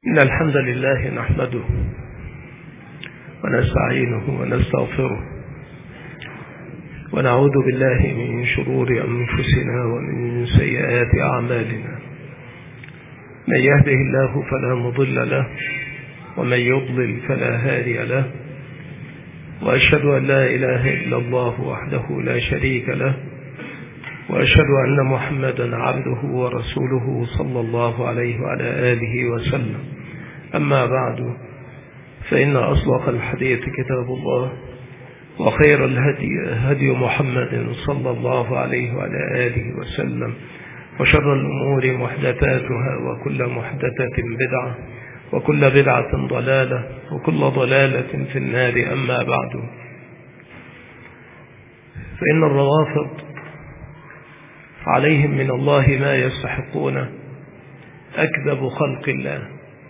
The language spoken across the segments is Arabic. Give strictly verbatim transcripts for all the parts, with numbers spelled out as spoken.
إن الحمد لله نحمده ونستعينه ونستغفره ونعوذ بالله من شرور أنفسنا ومن سيئات أعمالنا. من يهده الله فلا مضل له ومن يضلل فلا هادي له، وأشهد أن لا إله إلا الله وحده لا شريك له، وأشهد أن محمدا عبده ورسوله صلى الله عليه وعلى آله وسلم. أما بعد، فإن أصدق الحديث كتاب الله، وخير الهدي هدي محمد صلى الله عليه وعلى آله وسلم، وشر الأمور محدثاتها، وكل محدثة بدعة، وكل بدعة ضلالة، وكل ضلالة في النار. أما بعد، فإن الروافض عليهم من الله ما يستحقون، أكذب خلق الله،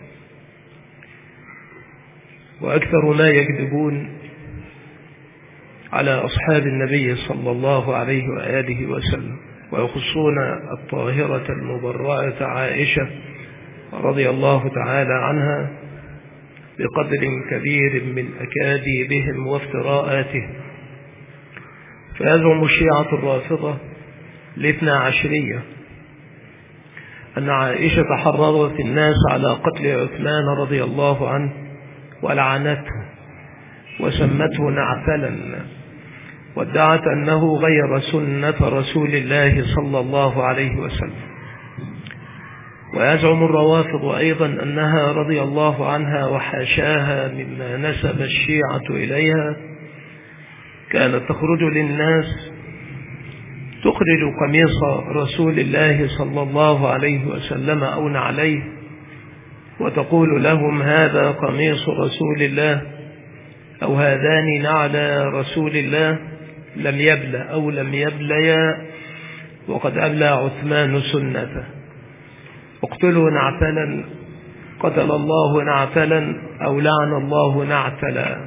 وأكثر ما يكذبون على أصحاب النبي صلى الله عليه وآله وسلم، ويخصون الطاهرة المبرأة عائشة رضي الله تعالى عنها بقدر كبير من أكاذيبهم وافتراءاتهم. فيزعم الشيعة الرافضة الاثنى عشرية أن عائشة حرضت الناس على قتل عثمان رضي الله عنه ولعنته وسمته نعتلا، وادعت أنه غير سنة رسول الله صلى الله عليه وسلم. ويزعم الروافض أيضا أنها رضي الله عنها وحاشاها مما نسب الشيعة إليها كانت تخرج للناس تخرج قميص رسول الله صلى الله عليه وسلم أو نعليه، وتقول لهم: هذا قميص رسول الله، أو هذان نعل رسول الله، لم يبلى أو لم يبليا، وقد أبلى عثمان سنته. اقتلوا نعتلا، قتل الله نعتلا، أو لعن الله نعتلا.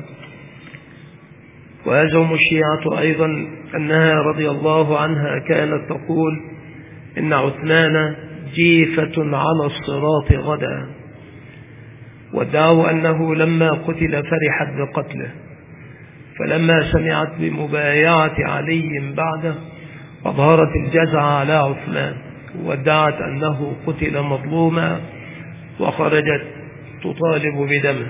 ويزعم الشيعة أيضا أنها رضي الله عنها كانت تقول إن عثمان جيفة على الصراط غدا، وادعوا أنه لما قتل فرحت بقتله، فلما سمعت بمبايعة علي بعده أظهرت الجزع على عثمان، وادعت أنه قتل مظلوما، وخرجت تطالب بدمه.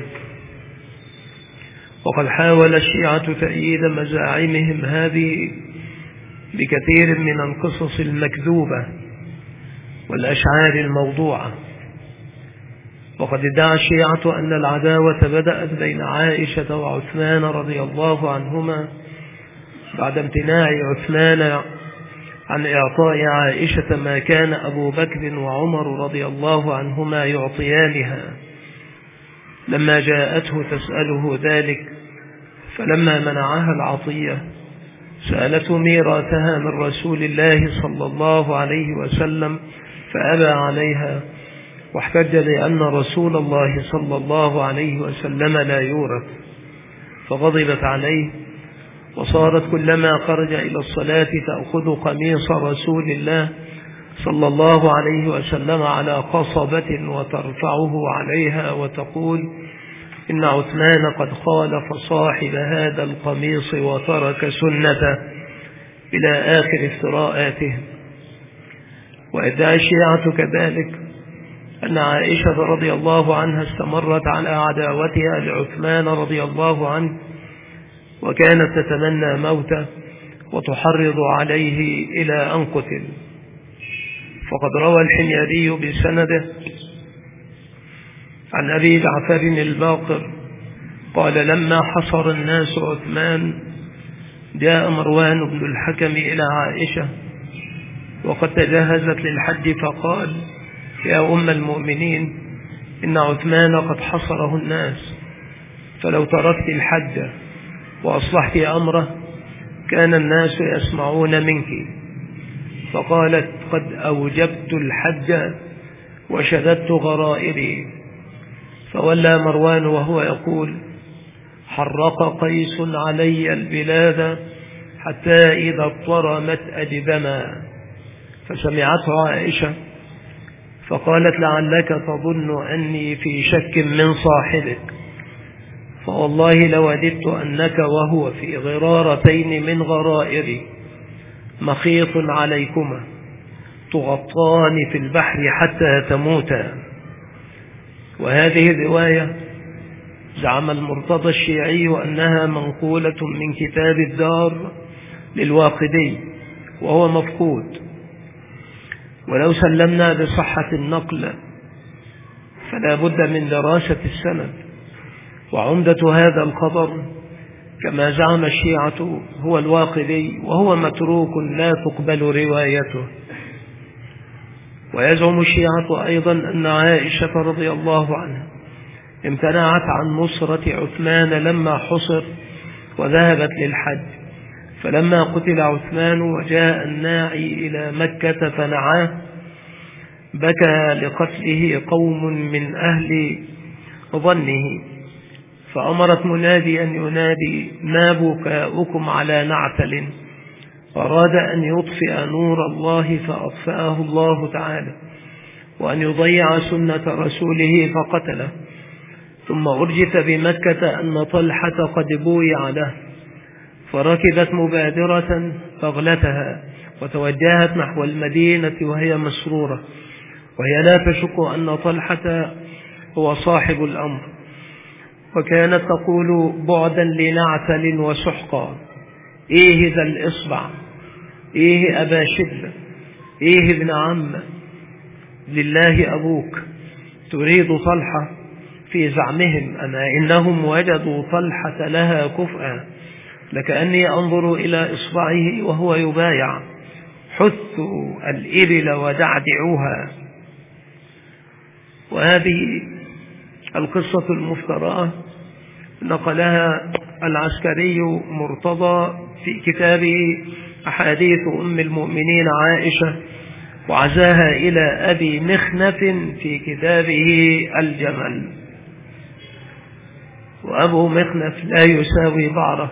وقد حاول الشيعة تأييد مزاعمهم هذه بكثير من القصص المكذوبة والأشعار الموضوعة. وقد ادعى الشيعة أن العداوة بدأت بين عائشة وعثمان رضي الله عنهما بعد امتناع عثمان عن إعطاء عائشة ما كان أبو بكر وعمر رضي الله عنهما يعطيانها، لما جاءته تسأله ذلك، فلما منعها العطية سألته ميراثها من رسول الله صلى الله عليه وسلم فأبى عليها، واحتج بأن رسول الله صلى الله عليه وسلم لا يورث، فغضبت عليه، وصارت كلما خرج إلى الصلاة تأخذ قميص رسول الله صلى الله عليه وسلم على قصبة وترفعه عليها وتقول: إن عثمان قد خالف صاحب هذا القميص وترك سنته، إلى آخر افتراءاتهم. وادعى الشيعة كذلك أن عائشة رضي الله عنها استمرت على عداوتها لعثمان رضي الله عنه، وكانت تتمنى موته وتحرض عليه إلى أن قتل. فقد روى الحميري بسنده عن أبي جعفر الباقر قال: لما حصر الناس عثمان جاء مروان بن الحكم إلى عائشة وقد تجهزت للحج، فقال: يا أم المؤمنين، إن عثمان قد حصره الناس، فلو تركت الحج وأصلحت أمره كان الناس يسمعون منك. فقالت: قد أوجبت الحج وشددت غرائبي. فولى مروان وهو يقول: حرق قيس علي البلاد حتى إذا اضطرمت أجدما. فسمعته عائشة فقالت: لعلك تظن أني في شك من صاحبك، فوالله لوددت أنك وهو في غرارتين من غرائري مخيط عليكما تغطان في البحر حتى تموتا. وهذه الرواية زعم المرتضى الشيعي أنها منقولة من كتاب الدار للواقدي وهو مفقود، ولو سلمنا بصحة النقل فلا بد من دراسة السند. وعمدة هذا الخبر كما زعم الشيعة هو الواقدي، وهو متروك لا تقبل روايته. ويزعم الشيعة أيضا أن عائشة رضي الله عنها امتنعت عن نصرة عثمان لما حصر وذهبت للحج، فلما قتل عثمان وجاء الناعي إلى مكة فنعاه بكى لقتله قوم من أهل ظنه، فأمرت منادي أن ينادي: ما بكاؤكم على نعتل؟ أراد أن يطفئ نور الله فأطفأه الله تعالى، وأن يضيع سنة رسوله فقتله. ثم أرجف بمكة أن طلحة قد بويع له، فركبت مبادرة فاغلتها وتوجهت نحو المدينة وهي مسرورة، وهي لا تشك أن طلحة هو صاحب الأمر، وكانت تقول بعدا لنعتل وسحقا: إيه ذا الإصبع، إيه أبا شبل، إيه ابن عم، لله أبوك. تريد طلحة في زعمهم أما إنهم وجدوا طلحة لها كفءا، لكأني أنظر إلى إصبعه وهو يبايع: حثوا الإبل ودعدعوها. وهذه القصة المفترأة نقلها العسكري مرتضى في كتابه أحاديث أم المؤمنين عائشة، وعزاها إلى أبي مخنف في كتابه الجمل. وأبو مخنف لا يساوي بعره،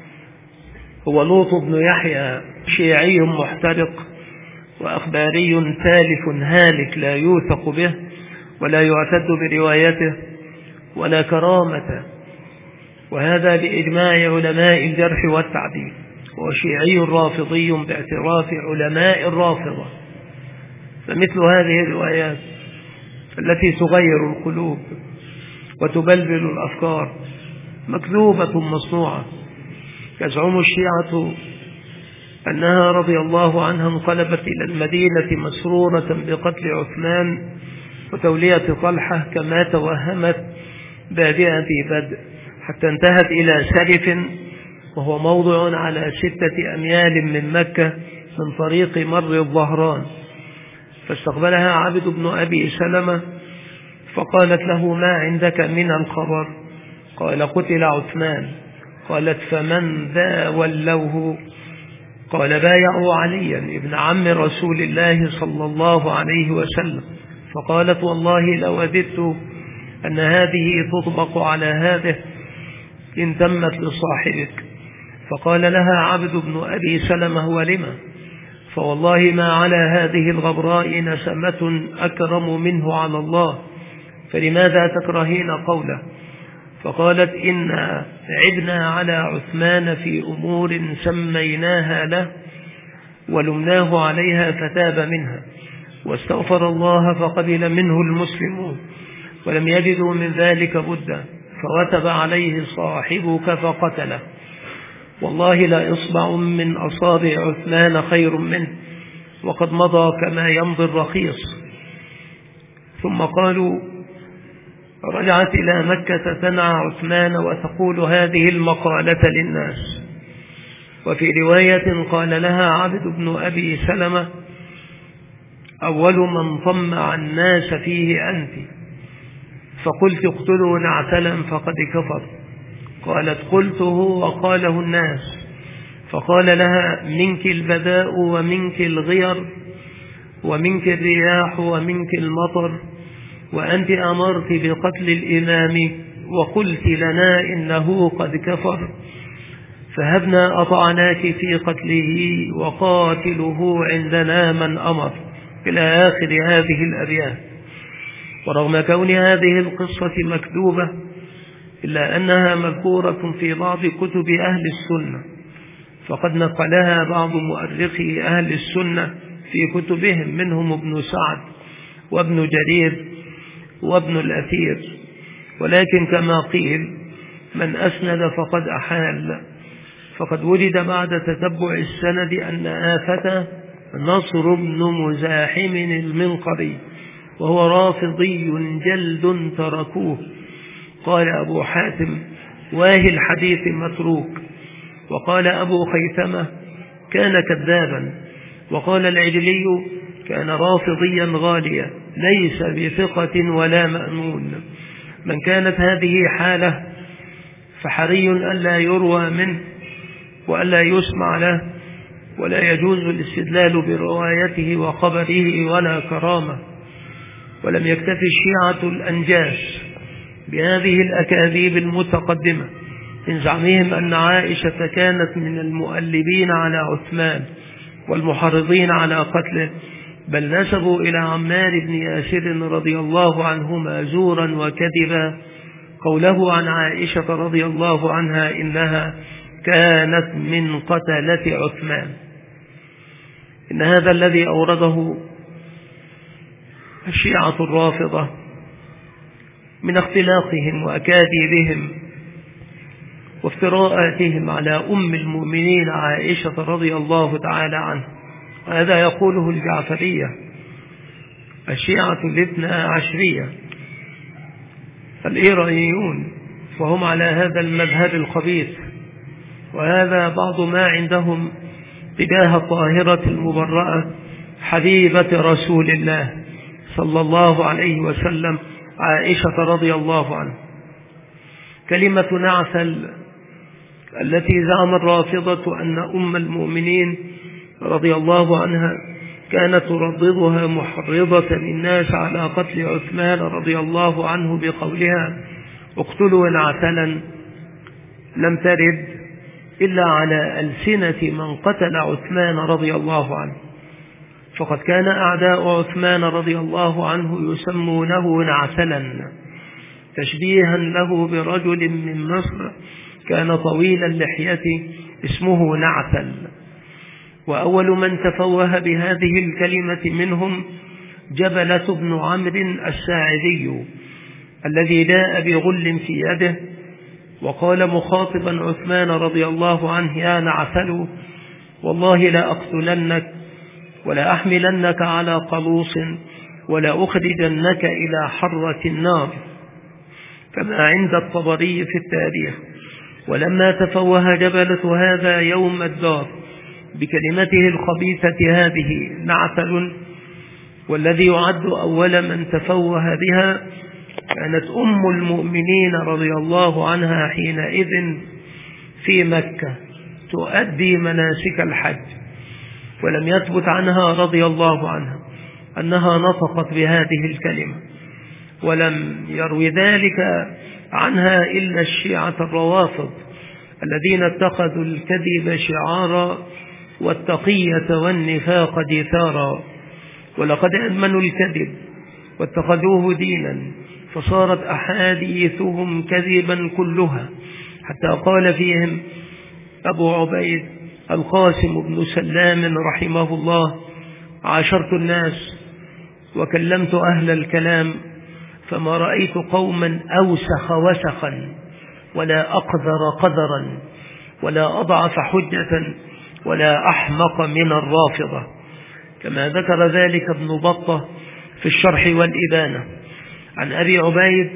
هو لوط بن يحيى، شيعي محترق وأخباري تالف هالك لا يوثق به ولا يعتد بروايته ولا كرامة، وهذا بإجماع علماء الجرح والتعديل، وشيعي رافضي باعتراف علماء الرافضة. فمثل هذه الروايات التي تغير القلوب وتبلبل الأفكار مكذوبة مصنوعة. يزعم الشيعة أنها رضي الله عنها انقلبت إلى المدينة مسرورة بقتل عثمان وتولية طلحة كما توهمت بادئة بدء، حتى انتهت إلى سرف وهو موضع على ستة أميال من مكة من طريق مر الظهران. فاستقبلها عبد بن أبي سلمة فقالت له: ما عندك من الخبر؟ قال: قتل عثمان. قالت: فمن ذا ولوه؟ قال: بايعوا عليا ابن عم رسول الله صلى الله عليه وسلم. فقالت: والله لوددت أن هذه تطبق على هذه إن تمت لصاحبك. فقال لها عبد بن أبي سلمة: ولما؟ فوالله ما على هذه الغبراء نسمة أكرم منه على الله، فلماذا تكرهين قوله؟ فقالت: إنا عبنا على عثمان في أمور سميناها له ولمناه عليها فتاب منها، واستغفر الله فقبل منه المسلمون، ولم يجدوا من ذلك بدا، فوتب عليه صاحبك فقتله. والله لا إصبع من أصابع عثمان خير منه، وقد مضى كما يمضي الرخيص. ثم قالوا: رجعت إلى مكة تنعى عثمان وتقول هذه المقالة للناس. وفي رواية قال لها عبد بن أبي سلمة: أول من طمع الناس فيه أنت. فقلت: اقتلوا نعتلا فقد كفر. قالت: قلته وقاله الناس. فقال لها: منك البداء ومنك الغير ومنك الرياح ومنك المطر، وأنت أمرت بقتل الإمام وقلت لنا إنه قد كفر، فهبنا أطعناك في قتله وقاتله عندنا من أمر، إلى آخر هذه الأبيات. ورغم كون هذه القصة مكذوبة إلا أنها مذكورة في بعض كتب أهل السنة، فقد نقلها بعض مؤرخي أهل السنة في كتبهم، منهم ابن سعد وابن جرير وابن الأثير. ولكن كما قيل: من أسند فقد أحال. فقد ولد بعد تتبع السند أن آفته نصر بن مزاحم المنقري، وهو رافضي جلد تركوه. قال أبو حاتم: واهي الحديث متروك. وقال أبو خيثمة: كان كذابا. وقال العجلي: كان رافضيا غاليا ليس بثقة ولا مأمون. من كانت هذه حالة فحري ألا يروى منه وألا يسمع له، ولا يجوز الاستدلال بروايته وخبره ولا كرامة. ولم يكتف الشيعة الأنجاس بهذه الأكاذيب المتقدمة من زعمهم أن عائشة كانت من المؤلبين على عثمان والمحرضين على قتله، بل نسبوا إلى عمار بن ياسر رضي الله عنهما زورا وكذبا قوله عن عائشة رضي الله عنها إنها كانت من قتلة عثمان. إن هذا الذي أورده الشيعة الرافضة من اختلاقهم وأكاذيبهم وافتراءاتهم على أم المؤمنين عائشة رضي الله تعالى عنها. وهذا يقوله الجعفرية الشيعة الاثنى عشرية الإيرانيون، فهم على هذا المذهب الخبيث. وهذا بعض ما عندهم تجاه الطاهرة المبرأة حبيبة رسول الله صلى الله عليه وسلم عائشة رضي الله عنها. كلمة نعسل التي زعم الرافضة أن أم المؤمنين رضي الله عنها كانت ترددها محرضة الناس على قتل عثمان رضي الله عنه بقولها: اقتلوا نعسلا، لم ترد إلا على ألسنة من قتل عثمان رضي الله عنه. فقد كان أعداء عثمان رضي الله عنه يسمونه نعسلا، تشبيها له برجل من مصر كان طويل اللحية اسمه نعسل. وأول من تفوه بهذه الكلمة منهم جبلة بن عمرو الساعدي الذي جاء بغل في يده وقال مخاطبا عثمان رضي الله عنه: يا نعسل، والله لا أقتلنك ولا أحملنك على قلوص ولا أخرجنك إلى حرة النار، كما عند الطبري في التاريخ. ولما تفوه جبلة هذا يوم الدار بكلمته الخبيثة هذه نعسل، والذي يعد أول من تفوه بها كانت أم المؤمنين رضي الله عنها حينئذ في مكة تؤدي مناسك الحج، ولم يثبت عنها رضي الله عنها أنها نطقت بهذه الكلمة، ولم يروي ذلك عنها إلا الشيعة الروافض الذين اتخذوا الكذب شعارا والتقية والنفاق دثارا. ولقد أمنوا الكذب واتخذوه دينا، فصارت أحاديثهم كذبا كلها، حتى قال فيهم أبو عبيد القاسم بن سلام رحمه الله: عاشرت الناس وكلمت أهل الكلام، فما رأيت قوما أوسخ وسخا ولا أقذر قذرا ولا أضعف حجة ولا أحمق من الرافضة، كما ذكر ذلك ابن بطة في الشرح والإبانة عن أبي عبيد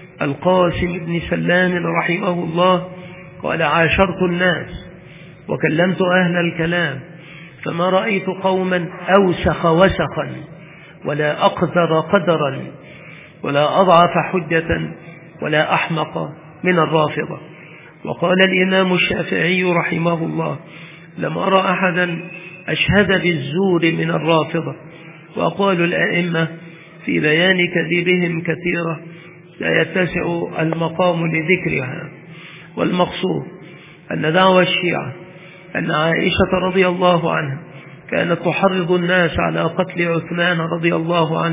القاسم بن سلام رحمه الله قال: عاشرت الناس وكلمت أهل الكلام، فما رأيت قوما أوسخ وسخا ولا أقذر قدرا ولا أضعف حجة ولا أحمق من الرافضة. وقال الإمام الشافعي رحمه الله: لم أرى أحدا أشهد بالزور من الرافضة. وقالوا الأئمة في بيان كذبهم كثيرة لا يتسع المقام لذكرها. والمقصود أن دعوى الشيعة أن عائشة رضي الله عنها كانت تحرض الناس على قتل عثمان رضي الله عنه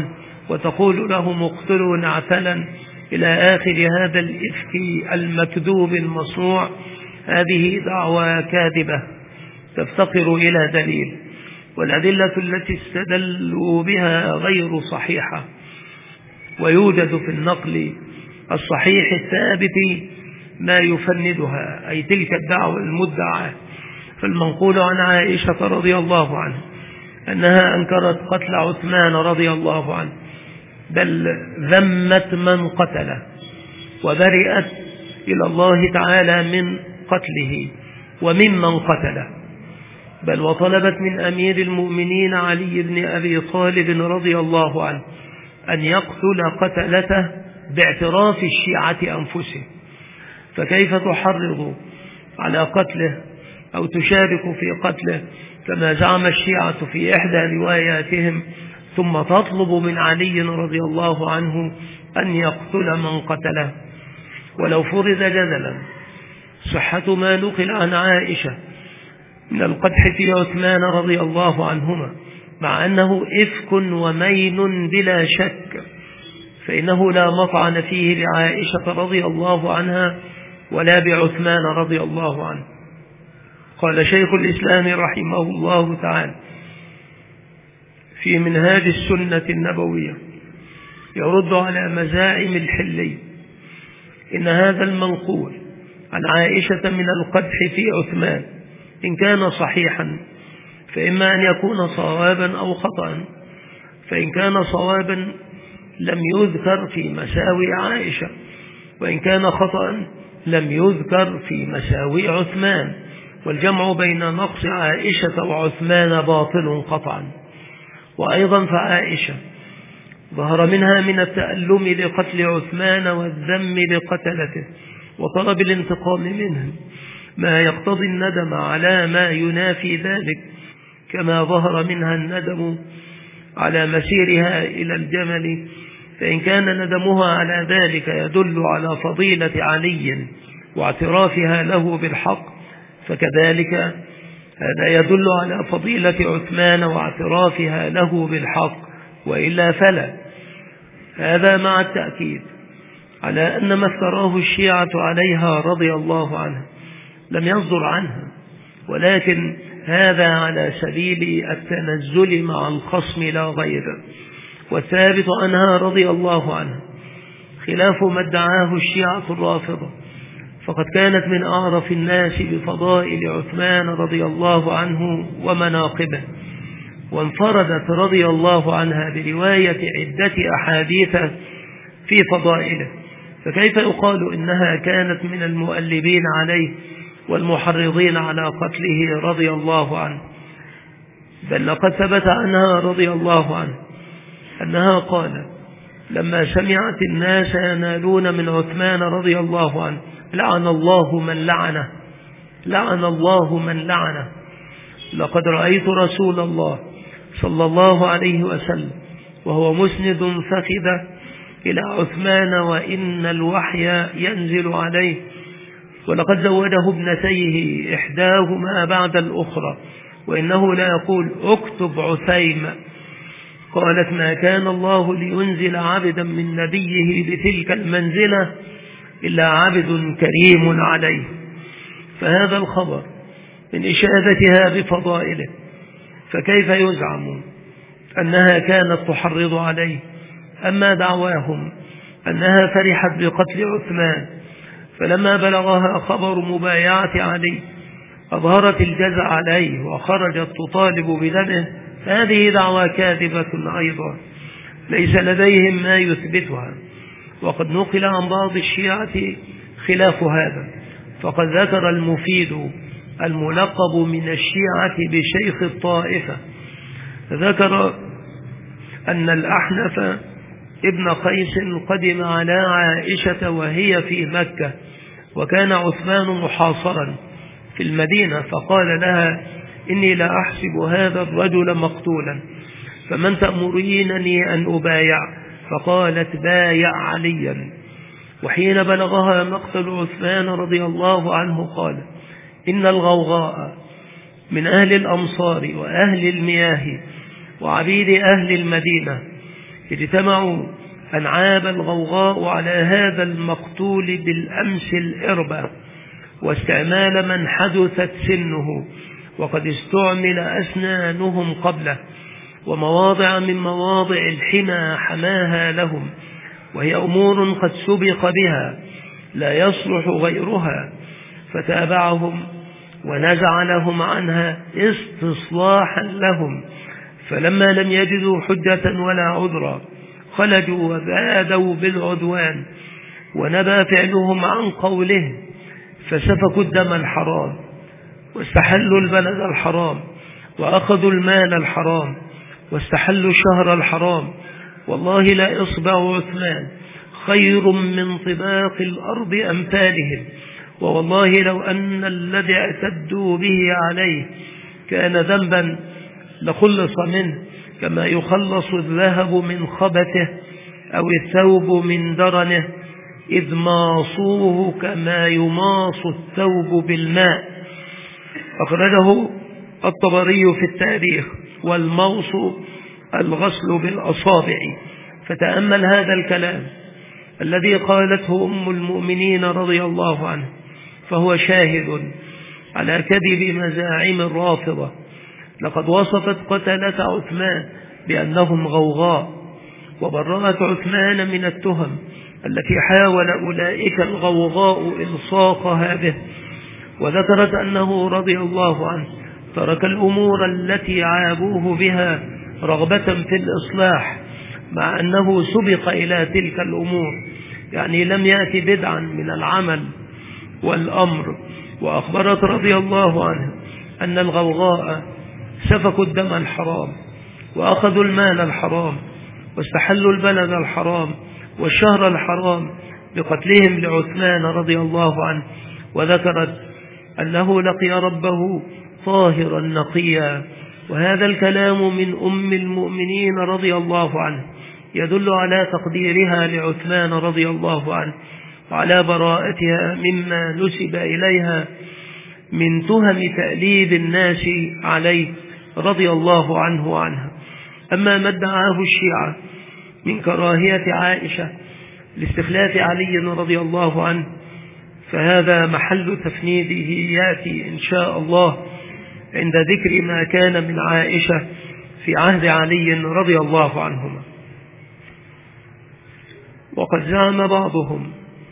وتقول لهم اقتلوا نعتلا إلى آخر هذا الإفك المكذوب المصنوع، هذه دعوى كاذبة تفتقر إلى دليل، والأدلة التي استدلوا بها غير صحيحة. ويوجد في النقل الصحيح الثابت ما يفندها، أي تلك الدعوة المدعاة. فالمنقول عن عائشة رضي الله عنها أنها أنكرت قتل عثمان رضي الله عنه، بل ذمت من قتله وبرئت إلى الله تعالى من قتله وممن قتله، بل وطلبت من أمير المؤمنين علي بن أبي طالب رضي الله عنه أن يقتل قتلته باعتراف الشيعة أنفسهم. فكيف تحرض على قتله أو تشارك في قتله كما زعم الشيعة في إحدى رواياتهم، ثم تطلب من علي رضي الله عنه أن يقتل من قتله؟ ولو فرض جدلا صحة ما نقل عن عائشة من القدح في عثمان رضي الله عنهما، مع أنه إفك ومين بلا شك، فإنه لا مطعن فيه بعائشة رضي الله عنها ولا بعثمان رضي الله عنه. قال شيخ الإسلام رحمه الله تعالى في منهاج السنة النبوية يرد على مزاعم الحلي: إن هذا المنقول عن عائشة من القدح في عثمان إن كان صحيحا فإما أن يكون صوابا أو خطأ، فإن كان صوابا لم يذكر في مساوي عائشة، وإن كان خطأ لم يذكر في مساوي عثمان، والجمع بين نقص عائشة وعثمان باطل قطعا. وأيضا فعائشة ظهر منها من التألم لقتل عثمان والذم لقتلته وطلب الانتقام منهم ما يقتضي الندم على ما ينافي ذلك، كما ظهر منها الندم على مسيرها إلى الجمل، فإن كان ندمها على ذلك يدل على فضيلة علي واعترافها له بالحق، فكذلك هذا يدل على فضيلة عثمان واعترافها له بالحق، وإلا فلا. هذا مع التأكيد على أن ما افتراه الشيعة عليها رضي الله عنها لم يصدر عنها، ولكن هذا على سبيل التنزل مع الخصم لا غير. والثابت عنها رضي الله عنها خلاف ما ادعاه الشيعة الرافضة، فقد كانت من أعرف الناس بفضائل عثمان رضي الله عنه ومناقبه، وانفردت رضي الله عنها برواية عدة أحاديث في فضائله، فكيف يقال إنها كانت من المؤلبين عليه والمحرضين على قتله رضي الله عنه؟ بل لقد ثبت عنها رضي الله عنه أنها قالت لما سمعت الناس ينالون من عثمان رضي الله عنه: لعن الله من لعنه، لعن الله من لعنه، لقد رأيت رسول الله صلى الله عليه وسلم وهو مسند فخذه إلى عثمان وإن الوحي ينزل عليه، ولقد زوده ابنتيه إحداهما بعد الأخرى، وإنه لا يقول اكتب عثيم. قالت: ما كان الله لينزل عبدا من نبيه بتلك المنزلة إلا عبد كريم عليه. فهذا الخبر من إشادتها بفضائله، فكيف يزعم أنها كانت تحرض عليه؟ أما دعواهم أنها فرحت بقتل عثمان، فلما بلغها خبر مبايعة علي أظهرت الجزع عليه وخرجت تطالب بدمه، هذه دعوى كاذبة أيضا ليس لديهم ما يثبتها. وقد نقل عن بعض الشيعة خلاف هذا، فقد ذكر المفيد الملقب من الشيعة بشيخ الطائفة، ذكر أن الأحنف ابن قيس قدم على عائشة وهي في مكة، وكان عثمان محاصرا في المدينة، فقال لها: إني لا أحسب هذا الرجل مقتولا، فمن تأمرينني أن أبايع؟ فقالت: بايع عليا. وحين بلغها مقتل عثمان رضي الله عنه قال: إن الغوغاء من أهل الأمصار وأهل المياه وعبيد أهل المدينة اجتمعوا أنعاب الغوغاء على هذا المقتول بالأمس الإربة، واستعمال من حدثت سنه وقد استعمل أسنانهم قبله، ومواضع من مواضع الحمى حماها لهم، وهي أمور قد سبق بها لا يصلح غيرها، فتابعهم ونزع لهم عنها استصلاحا لهم، فلما لم يجدوا حجة ولا عذرا خلجوا وبادوا بالعدوان، ونبى فعلهم عن قوله، فسفكوا الدم الحرام واستحلوا البلد الحرام وأخذوا المال الحرام واستحلوا الشهر الحرام. والله لا إصبع عثمان خير من طباق الأرض أمثالهم، ووالله لو أن الذي اعتدوا به عليه كان ذنبا لخلص منه، كما يخلص الذهب من خبثه أو الثوب من درنه، إذ ماصوه كما يماص الثوب بالماء. أخرجه الطبري في التاريخ. والموص الغسل بالأصابع. فتأمل هذا الكلام الذي قالته أم المؤمنين رضي الله عنه، فهو شاهد على كذب مزاعم الرافضة. لقد وصفت قتلة عثمان بأنهم غوغاء، وبرأت عثمان من التهم التي حاول أولئك الغوغاء إلصاقها به، وذكرت أنه رضي الله عنه ترك الأمور التي عابوه بها رغبة في الإصلاح، مع أنه سبق إلى تلك الأمور، يعني لم يأتي بدعا من العمل والأمر. وأخبرت رضي الله عنه أن الغوغاء سفكوا الدم الحرام وأخذوا المال الحرام واستحلوا البلد الحرام والشهر الحرام بقتلهم لعثمان رضي الله عنه، وذكرت أنه لقي ربه طاهرا نقيا. وهذا الكلام من أم المؤمنين رضي الله عنه يدل على تقديرها لعثمان رضي الله عنه وعلى براءتها مما نسب إليها من تهم تأليب الناس عليه رضي الله عنه وعنها. أما ما ادعاه الشيعة من كراهية عائشة لاستخلاف علي رضي الله عنه فهذا محل تفنيده يأتي إن شاء الله عند ذكر ما كان من عائشة في عهد علي رضي الله عنهما. وقد زعم بعضهم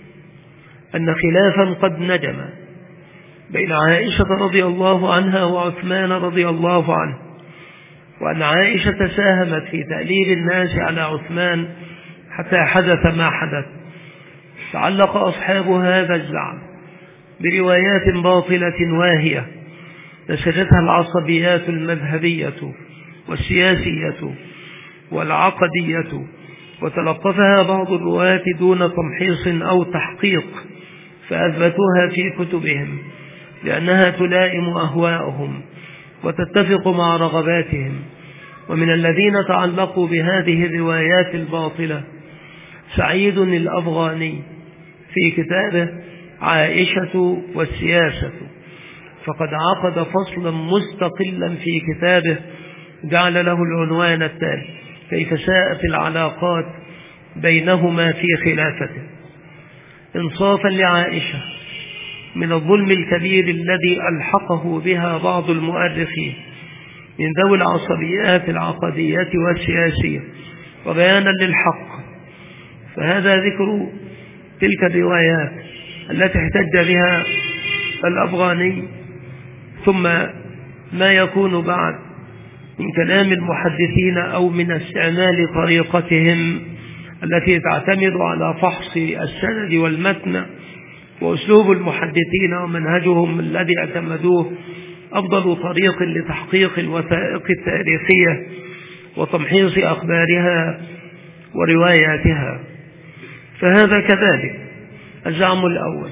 أن خلافا قد نجم بين عائشة رضي الله عنها وعثمان رضي الله عنه، وأن عائشة ساهمت في تأليب الناس على عثمان حتى حدث ما حدث. تعلق أصحاب هذا الزعم بروايات باطلة واهية نسجتها العصبيات المذهبية والسياسية والعقدية، وتلقفها بعض الرواة دون تمحيص أو تحقيق، فأثبتوها في كتبهم لأنها تلائم أهواءهم وتتفق مع رغباتهم. ومن الذين تعلقوا بهذه الروايات الباطلة سعيد الأفغاني في كتابه عائشة والسياسة، فقد عقد فصلا مستقلا في كتابه جعل له العنوان التالي: كيف ساءت العلاقات بينهما في خلافته. إنصافا لعائشة من الظلم الكبير الذي ألحقه بها بعض المؤرخين من ذوي العصبيات العقدية والسياسية، وبيانا للحق، فهذا ذكر تلك الروايات التي احتج بها الأفغاني، ثم ما يكون بعد من كلام المحدثين أو من استعمال طريقتهم التي تعتمد على فحص السند والمتن، وأسلوب المحدثين ومنهجهم الذي اعتمدوه أفضل طريق لتحقيق الوثائق التاريخية وتمحيص أخبارها ورواياتها. فهذا كذلك الزعم الأول.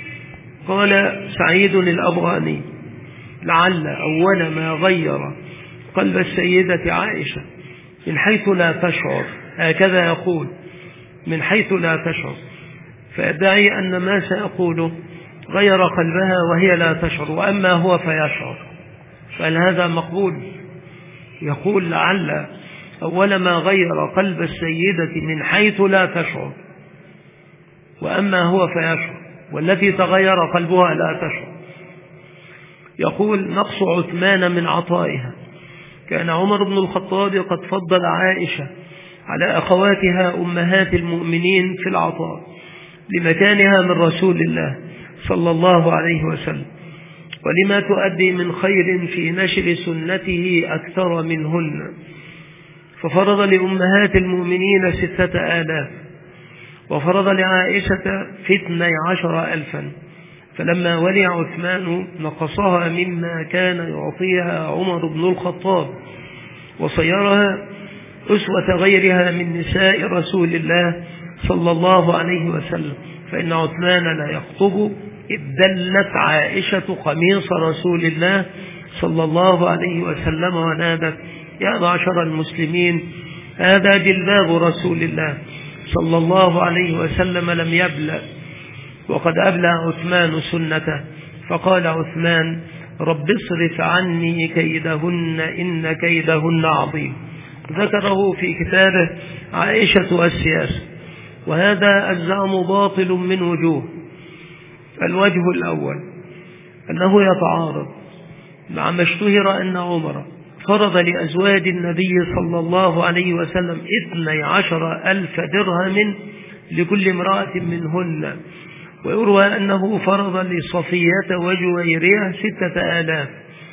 قال سعيد الأفغاني: لعل أول ما غير قلب السيدة عائشة من حيث لا تشعر، هكذا يقول، من حيث لا تشعر، فيدعي أن ما سيقوله غير قلبها وهي لا تشعر، وأما هو فيشعر، فهل هذا مقبول؟ يقول لعل أول ما غير قلب السيدة من حيث لا تشعر، وأما هو فيشعر، والتي تغير قلبها لا تشعر. يقول: نقص عثمان من عطائها. كان عمر بن الخطاب قد فضل عائشة على أخواتها أمهات المؤمنين في العطاء لمكانها من رسول الله صلى الله عليه وسلم، ولما تؤدي من خير في نشر سنته أكثر منهن، ففرض لأمهات المؤمنين ستة آلاف، وفرض لعائشة في اثني عشر ألفا، فلما ولي عثمان نقصها مما كان يعطيها عمر بن الخطاب، وصيرها أسوة غيرها من نساء رسول الله صلى الله عليه وسلم، فإن عثمان لا يخطب إذ دلت عائشة قميص رسول الله صلى الله عليه وسلم ونادت: يا معشر المسلمين، هذا جلباب رسول الله صلى الله عليه وسلم لم يبلى، وقد أبلى عثمان سنته. فقال عثمان: رب اصرف عني كيدهن إن كيدهن عظيم. ذكره في كتابه عائشة والسياسة. وهذا الزعم باطل من وجوه. الوجه الأول أنه يتعارض مع ما اشتهر أن عمر فرض لأزواج النبي صلى الله عليه وسلم اثني عشر ألف درهم لكل امرأة منهن، ويروى أنه فرض لصفية وجويرية ستة آلاف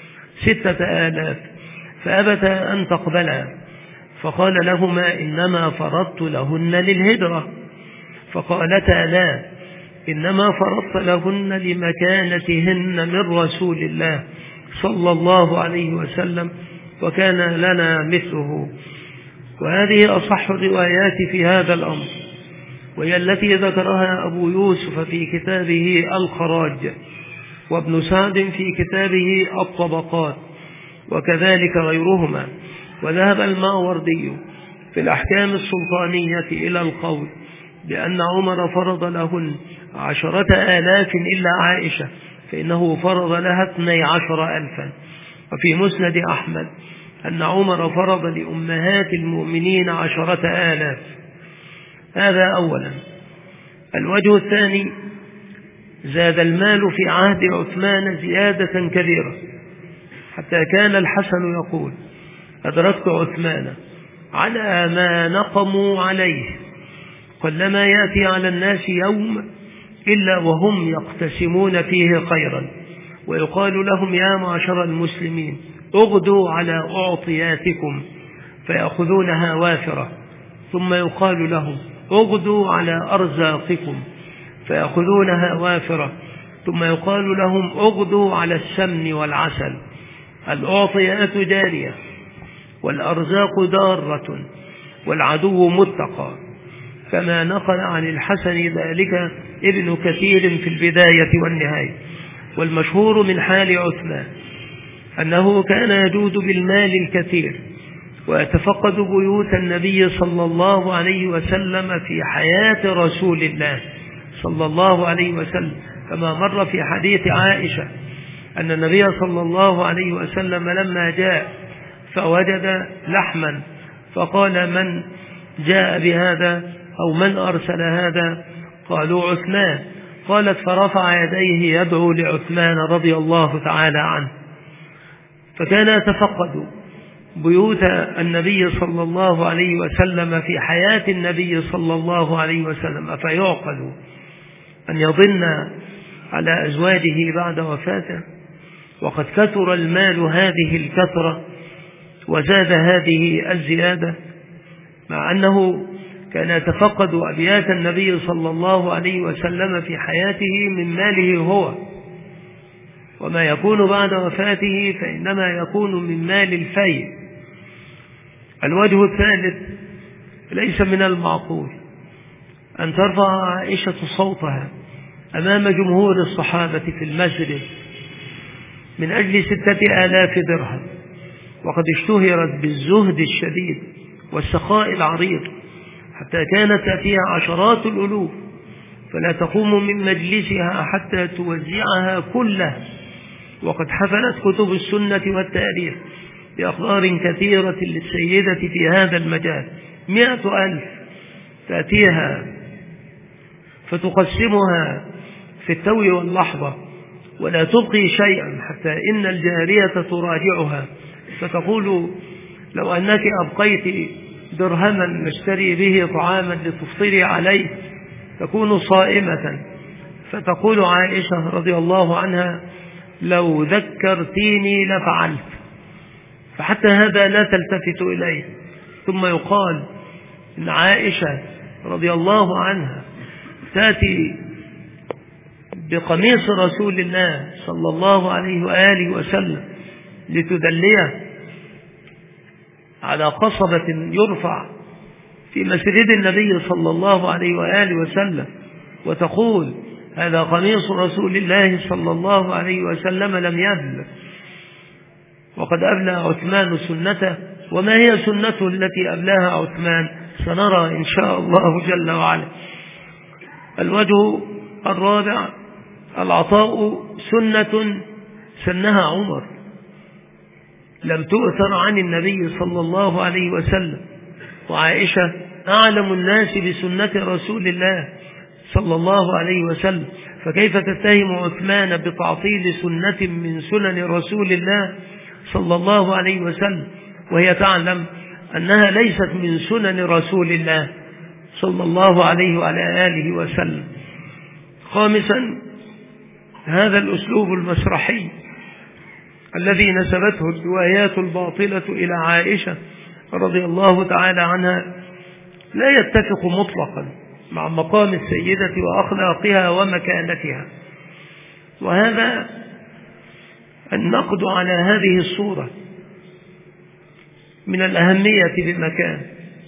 ستة آلاف فأبتا أن تقبلها، فقال لهما: إنما فرضت لهن للهجرة، فقالتا: لا، إنما فرضت لهن لمكانتهن من رسول الله صلى الله عليه وسلم، وكان لنا مثله. وهذه أصح الروايات في هذا الأمر، وهي التي ذكرها أبو يوسف في كتابه الخراج، وابن سعد في كتابه الطبقات، وكذلك غيرهما. وذهب الماوردي في الأحكام السلطانية إلى القول بأن عمر فرض لهن عشرة آلاف إلا عائشة، فإنه فرض لها اثني عشر ألفا. وفي مسند أحمد أن عمر فرض لأمهات المؤمنين عشرة آلاف. هذا أولا. الوجه الثاني: زاد المال في عهد عثمان زيادة كبيرة، حتى كان الحسن يقول: أدركت عثمان على ما نقموا عليه، قلما يأتي على الناس يوم إلا وهم يقتسمون فيه خيرا، ويقال لهم: يا معشر المسلمين، اغدوا على أعطياتكم، فيأخذونها وافرة، ثم يقال لهم: اغدوا على أرزاقكم، فيأخذونها وافرة، ثم يقال لهم: اغدوا على السمن والعسل. الأعطيات جارية، والأرزاق دارة، والعدو متقى. كما نقل عن الحسن ذلك ابن كثير في البداية والنهاية. والمشهور من حال عثمان أنه كان يجود بالمال الكثير، ويتفقد بيوت النبي صلى الله عليه وسلم في حياة رسول الله صلى الله عليه وسلم، كما مر في حديث عائشة أن النبي صلى الله عليه وسلم لما جاء فوجد لحما فقال: من جاء بهذا أو من أرسل هذا؟ قالوا: عثمان. قالت: فرفع يديه يدعو لعثمان رضي الله تعالى عنه. فكان يتفقد بيوت النبي صلى الله عليه وسلم في حياة النبي صلى الله عليه وسلم، فيعقل أن يضن على أزواجه بعد وفاته، وقد كثر المال هذه الكثرة وزاد هذه الزيادة، مع أنه كان يتفقد أبيات النبي صلى الله عليه وسلم في حياته من ماله هو، وما يكون بعد وفاته فإنما يكون من مال الفيء. الوجه الثالث: ليس من المعقول أن ترفع عائشة صوتها أمام جمهور الصحابة في المسجد من أجل ستة آلاف درهم، وقد اشتهرت بالزهد الشديد والسخاء العريض، حتى كانت تأتيها عشرات الألوف، فلا تقوم من مجلسها حتى توزعها كلها، وقد حفلت كتب السنة والتاريخ بأخبار كثيرة للسيدة في هذا المجال، مئة ألف تأتيها فتقسمها في التو واللحظة ولا تبقي شيئا، حتى إن الجارية تراجعها فتقول لو أنك أبقيت درهما نشتري به طعاما لتفطري عليه تكون صائمة، فتقول عائشة رضي الله عنها لو ذكرتيني لفعلت، فحتى هذا لا تلتفت إليه. ثم يقال إن عائشة رضي الله عنها تأتي بقميص رسول الله صلى الله عليه وآله وسلم لتدليه على قصبة يرفع في مسجد النبي صلى الله عليه وآله وسلم، وتقول هذا قميص رسول الله صلى الله عليه وسلم لم يبل، وقد أبلى عثمان سنته. وما هي سنته التي أبلاها عثمان؟ سنرى إن شاء الله جل وعلا. الوجه الرابع العطاء سنة سنها عمر، لم تؤثر عن النبي صلى الله عليه وسلم، وعائشة أعلم الناس بسنة رسول الله صلى الله عليه وسلم، فكيف تتهم عثمان بتعطيل سنة من سنن رسول الله صلى الله عليه وسلم وهي تعلم أنها ليست من سنن رسول الله صلى الله عليه وعلى آله وسلم. خامسا هذا الأسلوب المسرحي الذي نسبته الروايات الباطلة إلى عائشة رضي الله تعالى عنها لا يتفق مطلقا مع مقام السيدة وأخلاقها ومكانتها، وهذا النقد على هذه الصورة من الأهمية بمكان،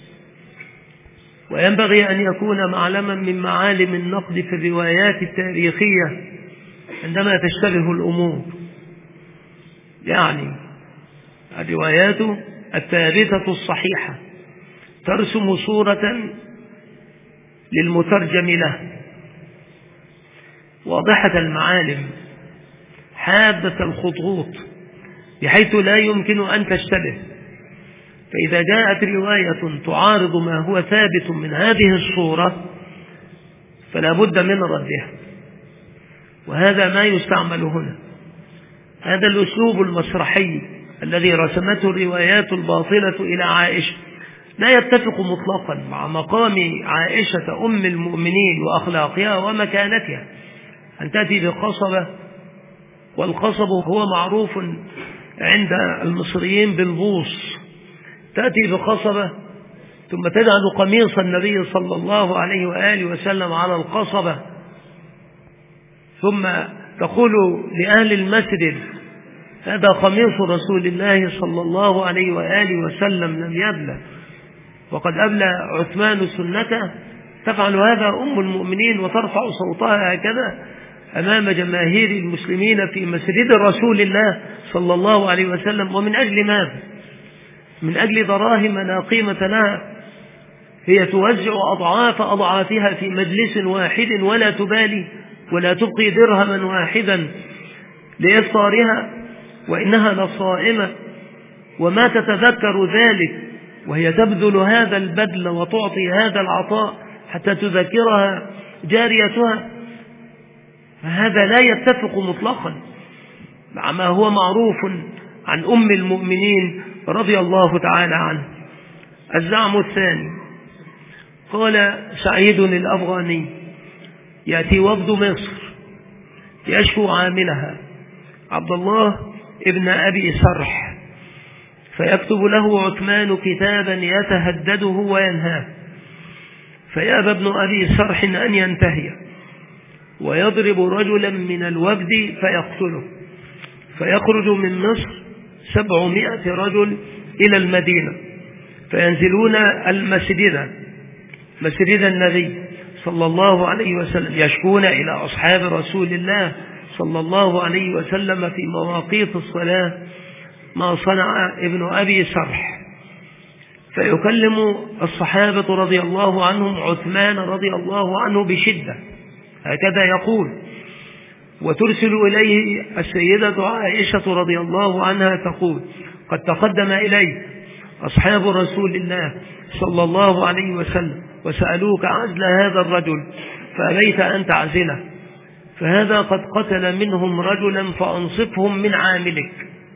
وينبغي أن يكون معلما من معالم النقد في الروايات التاريخية عندما تشتبه الأمور. يعني الروايات الثابتة الصحيحة ترسم صورة للمترجم له واضحة المعالم حادة الخطوط بحيث لا يمكن أن تشتبه، فإذا جاءت رواية تعارض ما هو ثابت من هذه الصورة فلا بد من ردها، وهذا ما يستعمل هنا. هذا الأسلوب المسرحي الذي رسمته الروايات الباطلة إلى عائشة لا يتفق مطلقا مع مقام عائشة أم المؤمنين وأخلاقها ومكانتها، أن تأتي بقصبة، والقصب هو معروف عند المصريين بالبوص، تأتي بقصبة ثم تجعل قميص النبي صلى الله عليه وآله وسلم على القصبة، ثم تقول لأهل المسجد هذا قميص رسول الله صلى الله عليه وآله وسلم لم يبلى، وقد أبلى عثمان سنته. تفعل هذا أم المؤمنين وترفع صوتها هكذا أمام جماهير المسلمين في مسجد رسول الله صلى الله عليه وسلم. ومن أجل ماذا؟ من أجل دراهم لا قيمة لها، هي توزع أضعاف أضعافها في مجلس واحد ولا تبالي ولا تبقي درهما واحدا لإفطارها، وإنها لصائمة وما تتذكر ذلك، وهي تبذل هذا البذل وتعطي هذا العطاء حتى تذكرها جاريتها. فهذا لا يتفق مطلقا مع ما هو معروف عن أم المؤمنين رضي الله تعالى عنه. الزعم الثاني قال سعيد الأفغاني يأتي وفد مصر يشكو عاملها عبد الله ابن أبي سرح، فيكتب له عثمان كتابا يتهدده وينهاه، فيأبى ابن أبي سرح أن ينتهي ويضرب رجلا من الوفد فيقتله، فيخرج من مصر سبعمائة رجل إلى المدينة فينزلون المسجد مسجد النبي صلى الله عليه وسلم يشكون إلى أصحاب رسول الله صلى الله عليه وسلم في مواقيت الصلاة ما صنع ابن أبي سرح، فيكلم الصحابة رضي الله عنهم عثمان رضي الله عنه بشدة، هكذا يقول وترسل إليه السيدة عائشة رضي الله عنها تقول: قد تقدم إليك أصحاب رسول الله صلى الله عليه وسلم وسألوك عزل هذا الرجل فأبيت أن تعزله، فهذا قد قتل منهم رجلا فأنصفهم من عاملك.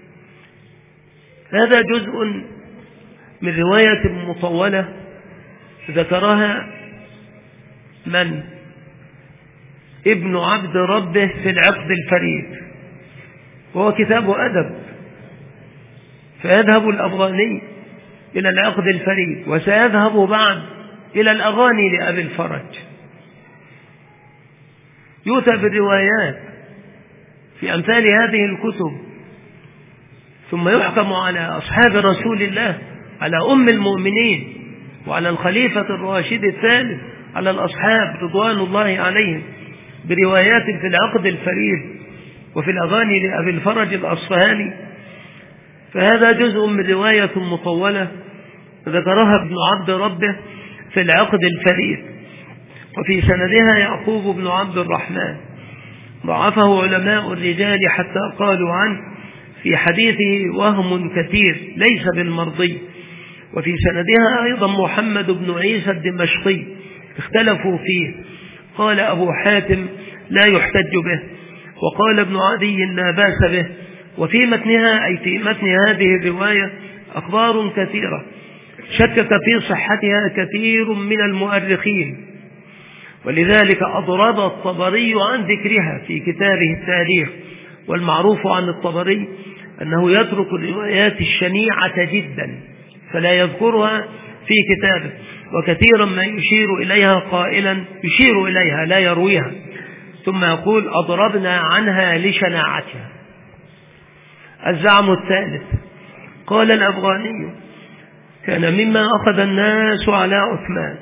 هذا جزء من رواية مطولة ذكرها من ابن عبد ربه في العقد الفريد، وهو كتاب أدب، فيذهب الأفغاني إلى العقد الفريد وسيذهب بعد إلى الأغاني لأبي الفرج. يؤتى بالروايات في أمثال هذه الكتب ثم يحكم على أصحاب رسول الله، على أم المؤمنين وعلى الخليفة الراشد الثالث، على الأصحاب رضوان الله عليهم، بروايات في العقد الفريد وفي الأغاني لأبي الفرج الأصفهاني. فهذا جزء من رواية مطولة ذكرها ابن عبد ربه في العقد الفريد، وفي سندها يعقوب بن عبد الرحمن، ضعفه علماء الرجال حتى قالوا عنه في حديثه وهم كثير ليس بالمرضي. وفي سندها أيضا محمد بن عيسى الدمشقي اختلفوا فيه، قال أبو حاتم لا يحتج به، وقال ابن عدي لا بأس به. وفي متنها أي في متن هذه الرواية أخبار كثيرة شكك في صحتها كثير من المؤرخين، ولذلك أضرب الطبري عن ذكرها في كتابه التاريخ. والمعروف عن الطبري أنه يترك الروايات الشنيعة جدا فلا يذكرها في كتابه، وكثيرا ما يشير إليها قائلا يشير إليها لا يرويها، ثم يقول أضربنا عنها لشناعتها. الزعم الثالث، قال الأفغاني: كان مما أخذ الناس على عثمان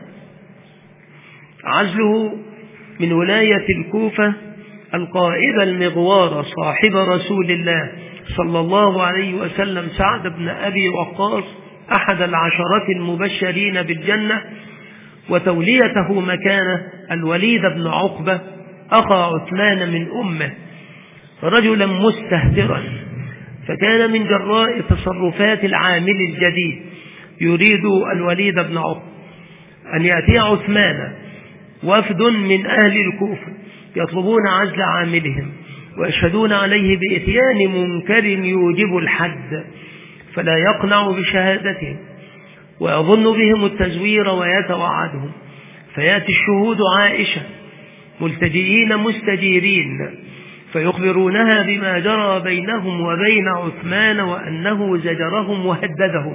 عزله من ولاية الكوفة القائد المغوار صاحب رسول الله صلى الله عليه وسلم سعد بن أبي وقاص أحد العشرة المبشرين بالجنة، وتوليته مكانه الوليد بن عقبة أخا عثمان من أمه رجلا مستهترا، فكان من جراء تصرفات العامل الجديد يريد الوليد بن عقبة أن يأتي عثمان وفد من أهل الكوفة يطلبون عزل عاملهم ويشهدون عليه بإتيان منكر يوجب الحد، فلا يقنع بشهادتهم ويظن بهم التزوير ويتوعدهم، فيأتي الشهود عائشة ملتجئين مستجيرين فيخبرونها بما جرى بينهم وبين عثمان وأنه زجرهم وهددهم،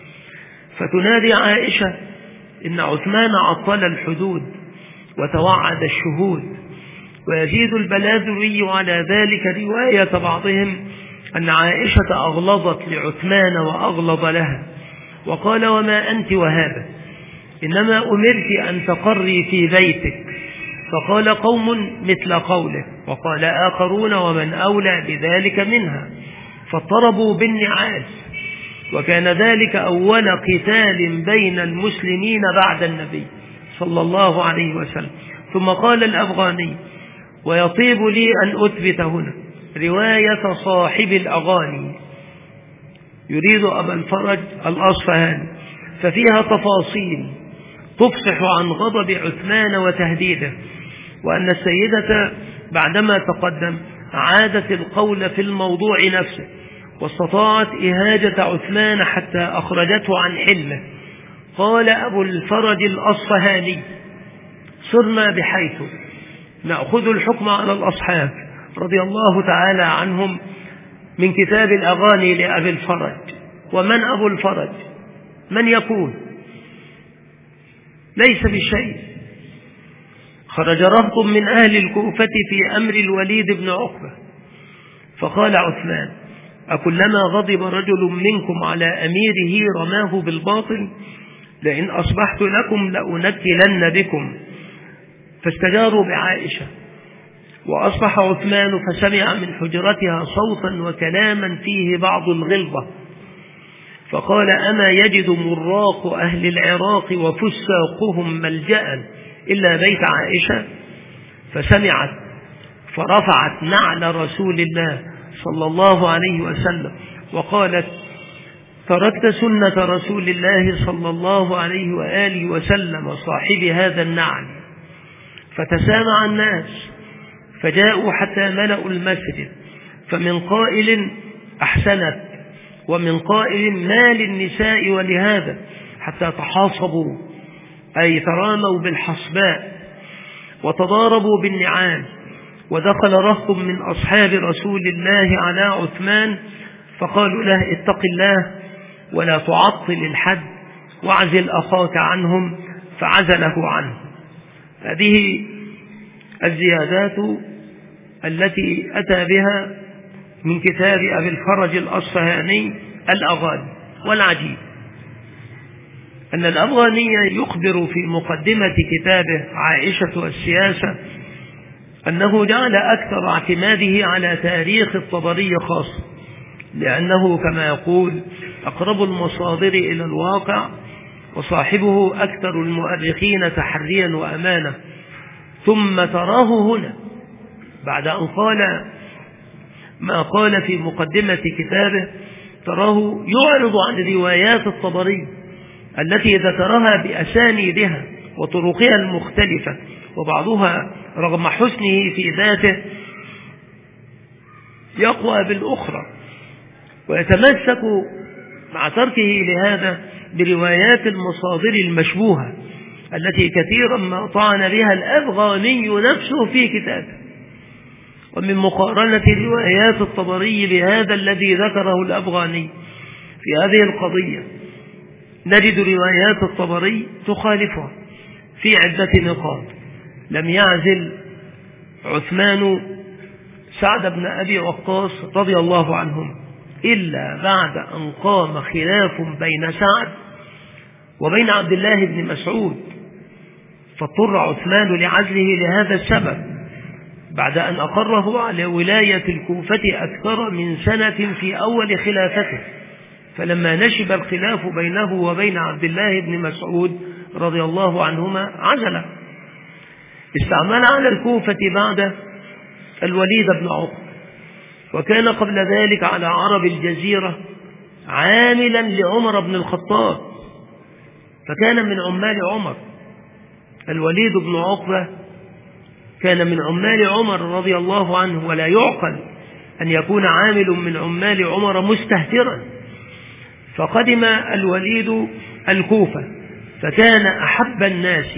فتنادي عائشة إن عثمان عطل الحدود وتوعد الشهود. ويزيد البلاذري على ذلك رواية بعضهم أن عائشة أغلظت لعثمان وأغلظ لها وقال: وما أنت وهذا، إنما أمرت أن تقري في بيتك. فقال قوم مثل قوله، وقال آخرون ومن أولى بذلك منها، فاضطربوا بالنعاس. وكان ذلك أول قتال بين المسلمين بعد النبي صلى الله عليه وسلم. ثم قال الأفغاني: ويطيب لي أن أثبت هنا رواية صاحب الأغاني يريد أبا الفرج الأصفهاني، ففيها تفاصيل تفصح عن غضب عثمان وتهديده، وأن السيدة بعدما تقدم عادت القول في الموضوع نفسه واستطاعت إهاجة عثمان حتى أخرجته عن حلمه. قال أبو الفرج الأصفهاني: صرنا بحيث نأخذ الحكم على الأصحاب رضي الله تعالى عنهم من كتاب الأغاني لأبي الفرج. ومن أبو الفرج؟ من يكون؟ ليس بشيء. خرج رهط من أهل الكوفة في أمر الوليد بن عقبة، فقال عثمان: أكلما غضب رجل منكم على أميره رماه بالباطل؟ لئن أصبحت لكم لأنكلن بكم. فاستجاروا بعائشة، وأصبح عثمان فسمع من حجرتها صوتا وكلاما فيه بعض الغلظة، فقال: أما يجد مراق أهل العراق وفساقهم ملجأ إلا بيت عائشة؟ فسمعت فرفعت نعل رسول الله صلى الله عليه وسلم وقالت: تركت سنة رسول الله صلى الله عليه وآله وسلم صاحب هذا النعل. فتسامع الناس فجاءوا حتى ملأوا المسجد، فمن قائل: أحسنت، ومن قائل: ما للنساء ولهذا، حتى تحاصبوا أي تراموا بالحصباء وتضاربوا بالنعال. ودخل رهط من أصحاب رسول الله على عثمان فقالوا له: اتق الله ولا تعطل الحد واعزل أخاك عنهم، فعزله عنه. هذه الزيادات التي أتى بها من كتاب أبي الفرج الأصفهاني الأغاني. والعجيب أن الأفغاني يخبر في مقدمة كتابه عائشة والسياسة أنه جعل أكثر اعتماده على تاريخ الطبري خاصة، لأنه كما يقول أقرب المصادر إلى الواقع، وصاحبه أكثر المؤرخين تحريا وأمانة. ثم تراه هنا بعد أن قال ما قال في مقدمة كتابه، تراه يعرض عن روايات الطبري التي ذكرها بأسانيدها وطرقها المختلفة، وبعضها رغم حسنه في ذاته يقوى بالأخرى، ويتمسك مع تركه لهذا بروايات المصادر المشبوهة التي كثيرا ما طعن بها الأفغاني نفسه في كتابه. ومن مقارنة روايات الطبري بهذا الذي ذكره الأفغاني في هذه القضية نجد روايات الطبري تخالفها في عدة نقاط. لم يعزل عثمان سعد بن أبي وقاص رضي الله عنهم إلا بعد أن قام خلاف بين سعد وبين عبد الله بن مسعود، فاضطر عثمان لعزله لهذا السبب بعد أن أقره على ولاية الكوفة أكثر من سنة في أول خلافته. فلما نشب الخلاف بينه وبين عبد الله بن مسعود رضي الله عنهما عزله. استعمل على الكوفة بعد الوليد بن عقبة، وكان قبل ذلك على عرب الجزيرة عاملا لعمر بن الخطاب، فكان من عمال عمر. الوليد بن عقبة كان من عمال عمر رضي الله عنه، ولا يعقل أن يكون عامل من عمال عمر مستهترا. فقدم الوليد الكوفة فكان أحب الناس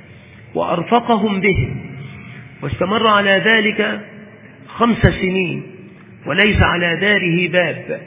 وأرفقهم به، واستمر على ذلك خمس سنين وليس على داره باب،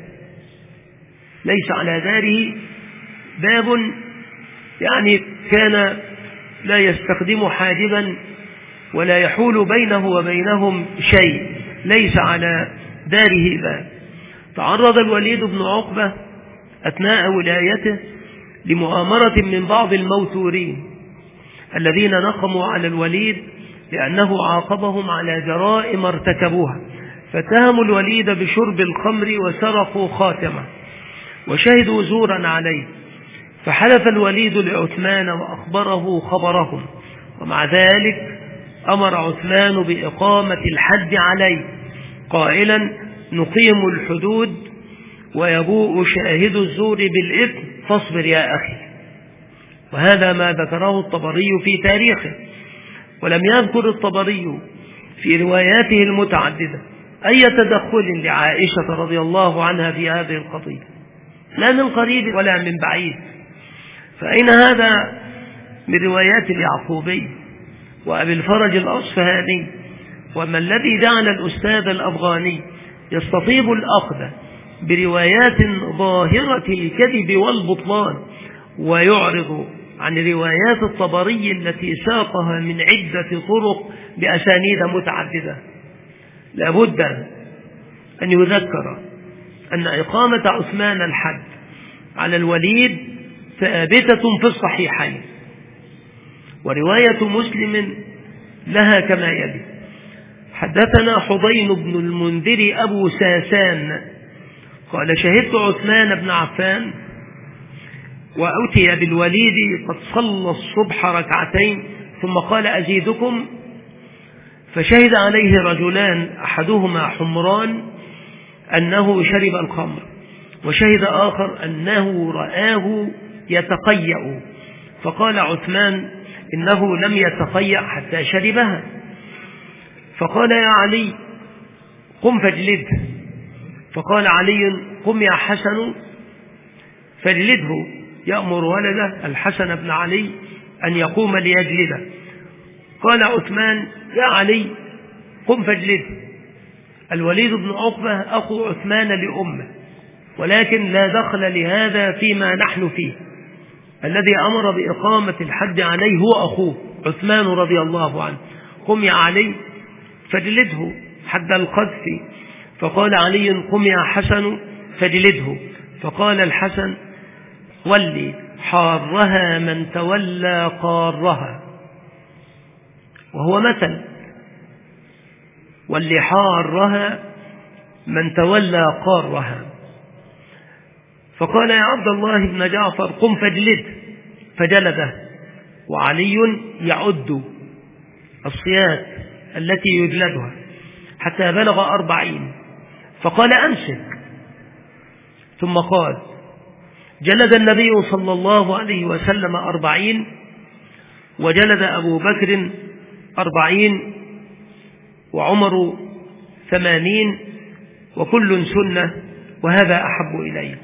ليس على داره باب، يعني كان لا يستخدم حاجبا ولا يحول بينه وبينهم شيء، ليس على داره باب. تعرض الوليد بن عقبة أثناء ولايته لمؤامرة من بعض الموتورين الذين نقموا على الوليد لأنه عاقبهم على جرائم ارتكبوها، فاتهموا الوليد بشرب الخمر وسرقوا خاتمه وشهدوا زورا عليه. فحلف الوليد لعثمان وأخبره خبرهم، ومع ذلك أمر عثمان بإقامة الحد عليه قائلا: نقيم الحدود ويبوء شاهد الزور بالإثم فاصبر يا أخي. وهذا ما ذكره الطبري في تاريخه. ولم يذكر الطبري في رواياته المتعددة أي تدخل لعائشة رضي الله عنها في هذه القضية، لا من قريب ولا من بعيد. فأين هذا من روايات اليعقوبي وأبي الفرج الأصفهاني؟ وما الذي جعل الأستاذ الأفغاني يستطيب الأخذ بروايات ظاهرة الكذب والبطلان ويعرض عن روايات الطبري التي ساقها من عدة طرق بأسانيد متعددة؟ لابد أن يذكر أن إقامة عثمان الحد على الوليد ثابتة في الصحيحين، ورواية مسلم لها كما يلي: حدثنا حضين بن المنذر أبو ساسان قال: شهدت عثمان بن عفان وأتي بالوليد قد صلى الصبح ركعتين ثم قال: أزيدكم؟ فشهد عليه رجلان أحدهما حمران أنه شرب الخمر، وشهد آخر أنه رآه يتقيأ، فقال عثمان إنه لم يتقيأ حتى شربها. فقال يا علي قم فاجلده. فقال علي قم يا حسن فاجلده، يأمر ولده الحسن بن علي أن يقوم ليجلده. قال عثمان يا علي قم فاجلده. الوليد بن عقبة أخو عثمان لأمه، ولكن لا دخل لهذا فيما نحن فيه. الذي أمر بإقامة الحد عليه هو أخوه عثمان رضي الله عنه. قم يا علي فاجلده حد القذف. فقال علي قم يا حسن فاجلده. فقال الحسن ولي حارها من تولى قارها، وهو مثل، واللي حارها من تولى قارها. فقال يا عبد الله بن جعفر قم فاجلد، فجلده. وعلي يعد الصيات التي يجلدها حتى بلغ أربعين، فقال أمسك. ثم قال جلد النبي صلى الله عليه وسلم أربعين، وجلد أبو بكر أربعين، وعمر ثمانين، وكل سنة، وهذا أحب إليه.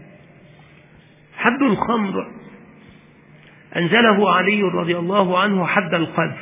حد الخمر أنزله علي رضي الله عنه حد القذف،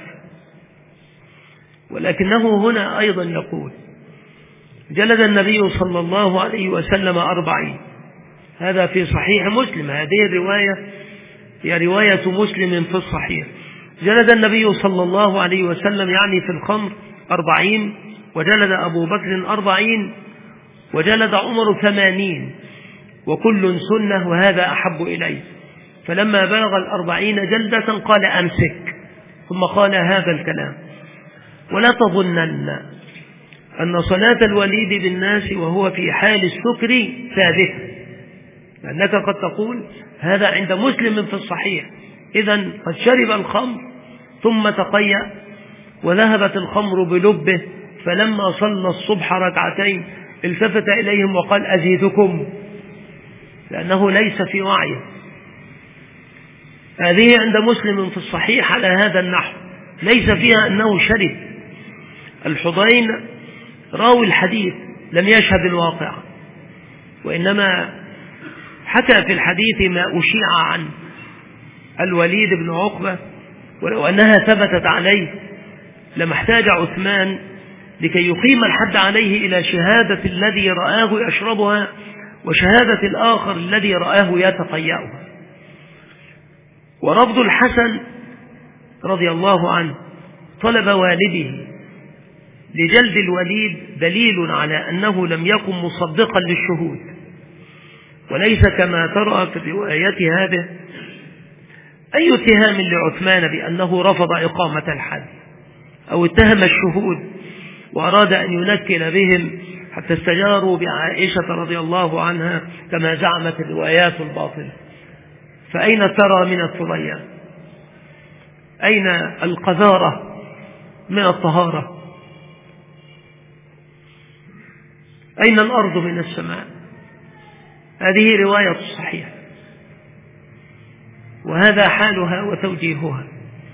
ولكنه هنا أيضا يقول جلد النبي صلى الله عليه وسلم أربعين، هذا في صحيح مسلم، هذه الرواية هي رواية مسلم في الصحيح. جلد النبي صلى الله عليه وسلم يعني في الخمر أربعين، وجلد أبو بكر أربعين، وجلد عمر ثمانين، وكل سنة، وهذا أحب إليه. فلما بلغ الأربعين جلدة قال أمسك، ثم قال هذا الكلام. ولا تظنن أن صلاة الوليد بالناس وهو في حال السكر ثابتة، لأنك قد تقول هذا عند مسلم في الصحيح، إذن قد شرب الخمر ثم تقيأ وذهبت الخمر بلبه، فلما صلى الصبح ركعتين التفت إليهم وقال أزيدكم، لأنه ليس في وعيه. هذه عند مسلم في الصحيح على هذا النحو، ليس فيها أنه شرب. الحضين راوي الحديث لم يشهد الواقع، وإنما حكى في الحديث ما أشيع عن الوليد بن عقبة، ولو أنها ثبتت عليه لما احتاج عثمان لكي يقيم الحد عليه إلى شهادة الذي رآه يشربها وشهادة الآخر الذي رآه يتقيأها. ورفض الحسن رضي الله عنه طلب والده لجلد الوليد دليل على أنه لم يكن مصدقا للشهود، وليس كما ترى في الرواية هذه أي اتهام لعثمان بأنه رفض إقامة الحد أو اتهم الشهود وأراد أن ينكل بهم حتى استجاروا بعائشة رضي الله عنها كما زعمت الروايات الباطلة. فأين ترى من الثريا؟ أين القذارة من الطهارة؟ أين الأرض من السماء؟ هذه رواية الصحيح، وهذا حالها وتوجيهها،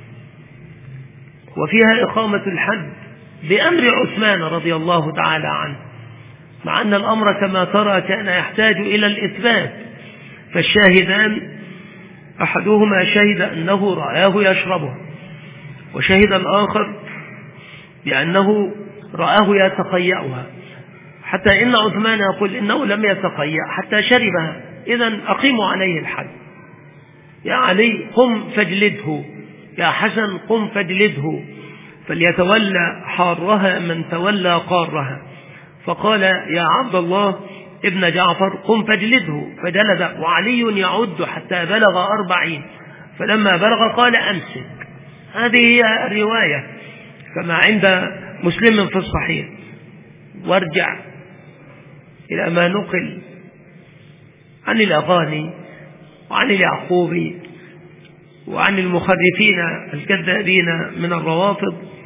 وفيها إقامة الحد بأمر عثمان رضي الله تعالى عنه، مع أن الأمر كما ترى كان يحتاج إلى الإثبات. فالشاهدان أحدهما شهد أنه رآه يشربه، وشهد الآخر بأنه رآه يتقيأها، حتى إن عثمان يقول إنه لم يتقيأ حتى شربها. إذن أقيموا عليه الحد. يا علي قم فاجلده، يا حسن قم فاجلده، فليتولى حارها من تولى قارها. فقال يا عبد الله ابن جعفر قم فاجلده، فجلد. وعلي يعد حتى بلغ أربعين، فلما بلغ قال أمسك. هذه هي الرواية كما عند مسلم في الصحيح. وارجع إلى ما نقل عن الأغاني وعن اليعقوبي وعن المخرفين الكذابين من الروافض،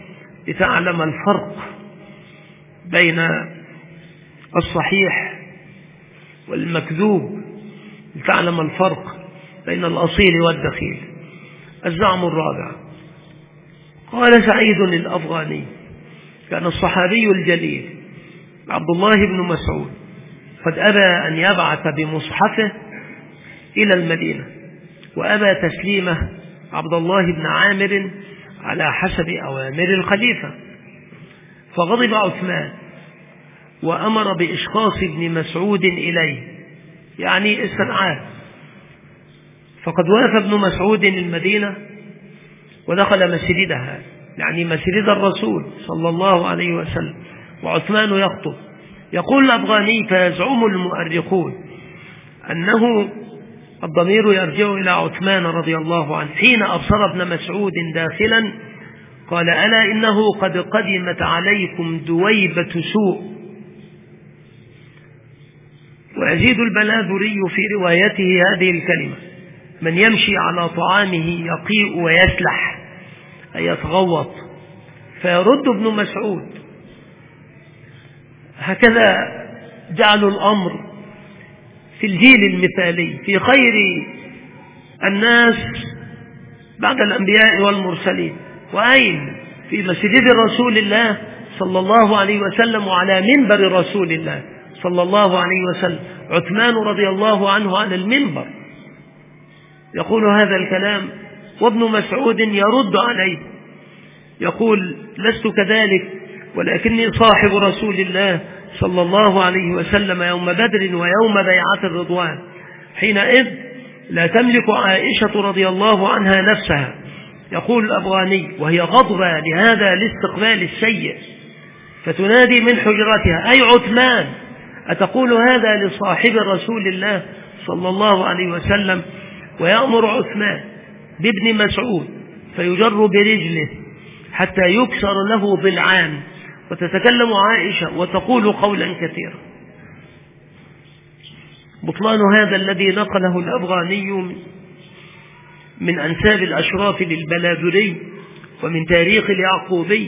لتعلم الفرق بين الصحيح والمكذوب، لتعلم الفرق بين الأصيل والدخيل. الزعم الرابع: قال سعيد الأفغاني: كان الصحابي الجليل عبد الله بن مسعود قد أبى أن يبعث بمصحفه إلى المدينة، وأبى تسليمه عبد الله بن عامر على حسب أوامر الخليفة، فغضب عثمان وأمر بإشخاص ابن مسعود إليه، يعني استدعاه. فقد وافى ابن مسعود المدينة ودخل مسجدها، يعني مسجد الرسول صلى الله عليه وسلم، وعثمان يخطب. يقول الأفغاني: فيزعم المؤرخون أنه الضمير يرجع إلى عثمان رضي الله عنه حين أبصر ابن مسعود داخلا قال: ألا إنه قد قدمت عليكم دويبة سوء. ويزيد البلاذري في روايته هذه الكلمة: من يمشي على طعامه يقيء ويسلح، أي يتغوط. فيرد ابن مسعود: هكذا جعلوا الأمر في الجيل المثالي، في خير الناس بعد الأنبياء والمرسلين، وأين في مسجد رسول الله صلى الله عليه وسلم وعلى منبر رسول الله صلى الله عليه وسلم، عثمان رضي الله عنه على المنبر يقول هذا الكلام، وابن مسعود يرد عليه يقول: لست كذلك، ولكني صاحب رسول الله صلى الله عليه وسلم يوم بدر ويوم بيعة الرضوان، حينئذ لا تملك عائشة رضي الله عنها نفسها. يقول الأفغاني: وهي غضبة لهذا الاستقبال السيء، فتنادي من حجرتها: أي عثمان، أتقول هذا لصاحب رسول الله صلى الله عليه وسلم؟ ويأمر عثمان بابن مسعود فيجر برجله حتى يكسر له ضلعان، وتتكلم عائشة وتقول قولا كثيرا. بطلان هذا الذي نقله الأفغاني من أنساب الأشراف للبلاذري ومن تاريخ اليعقوبي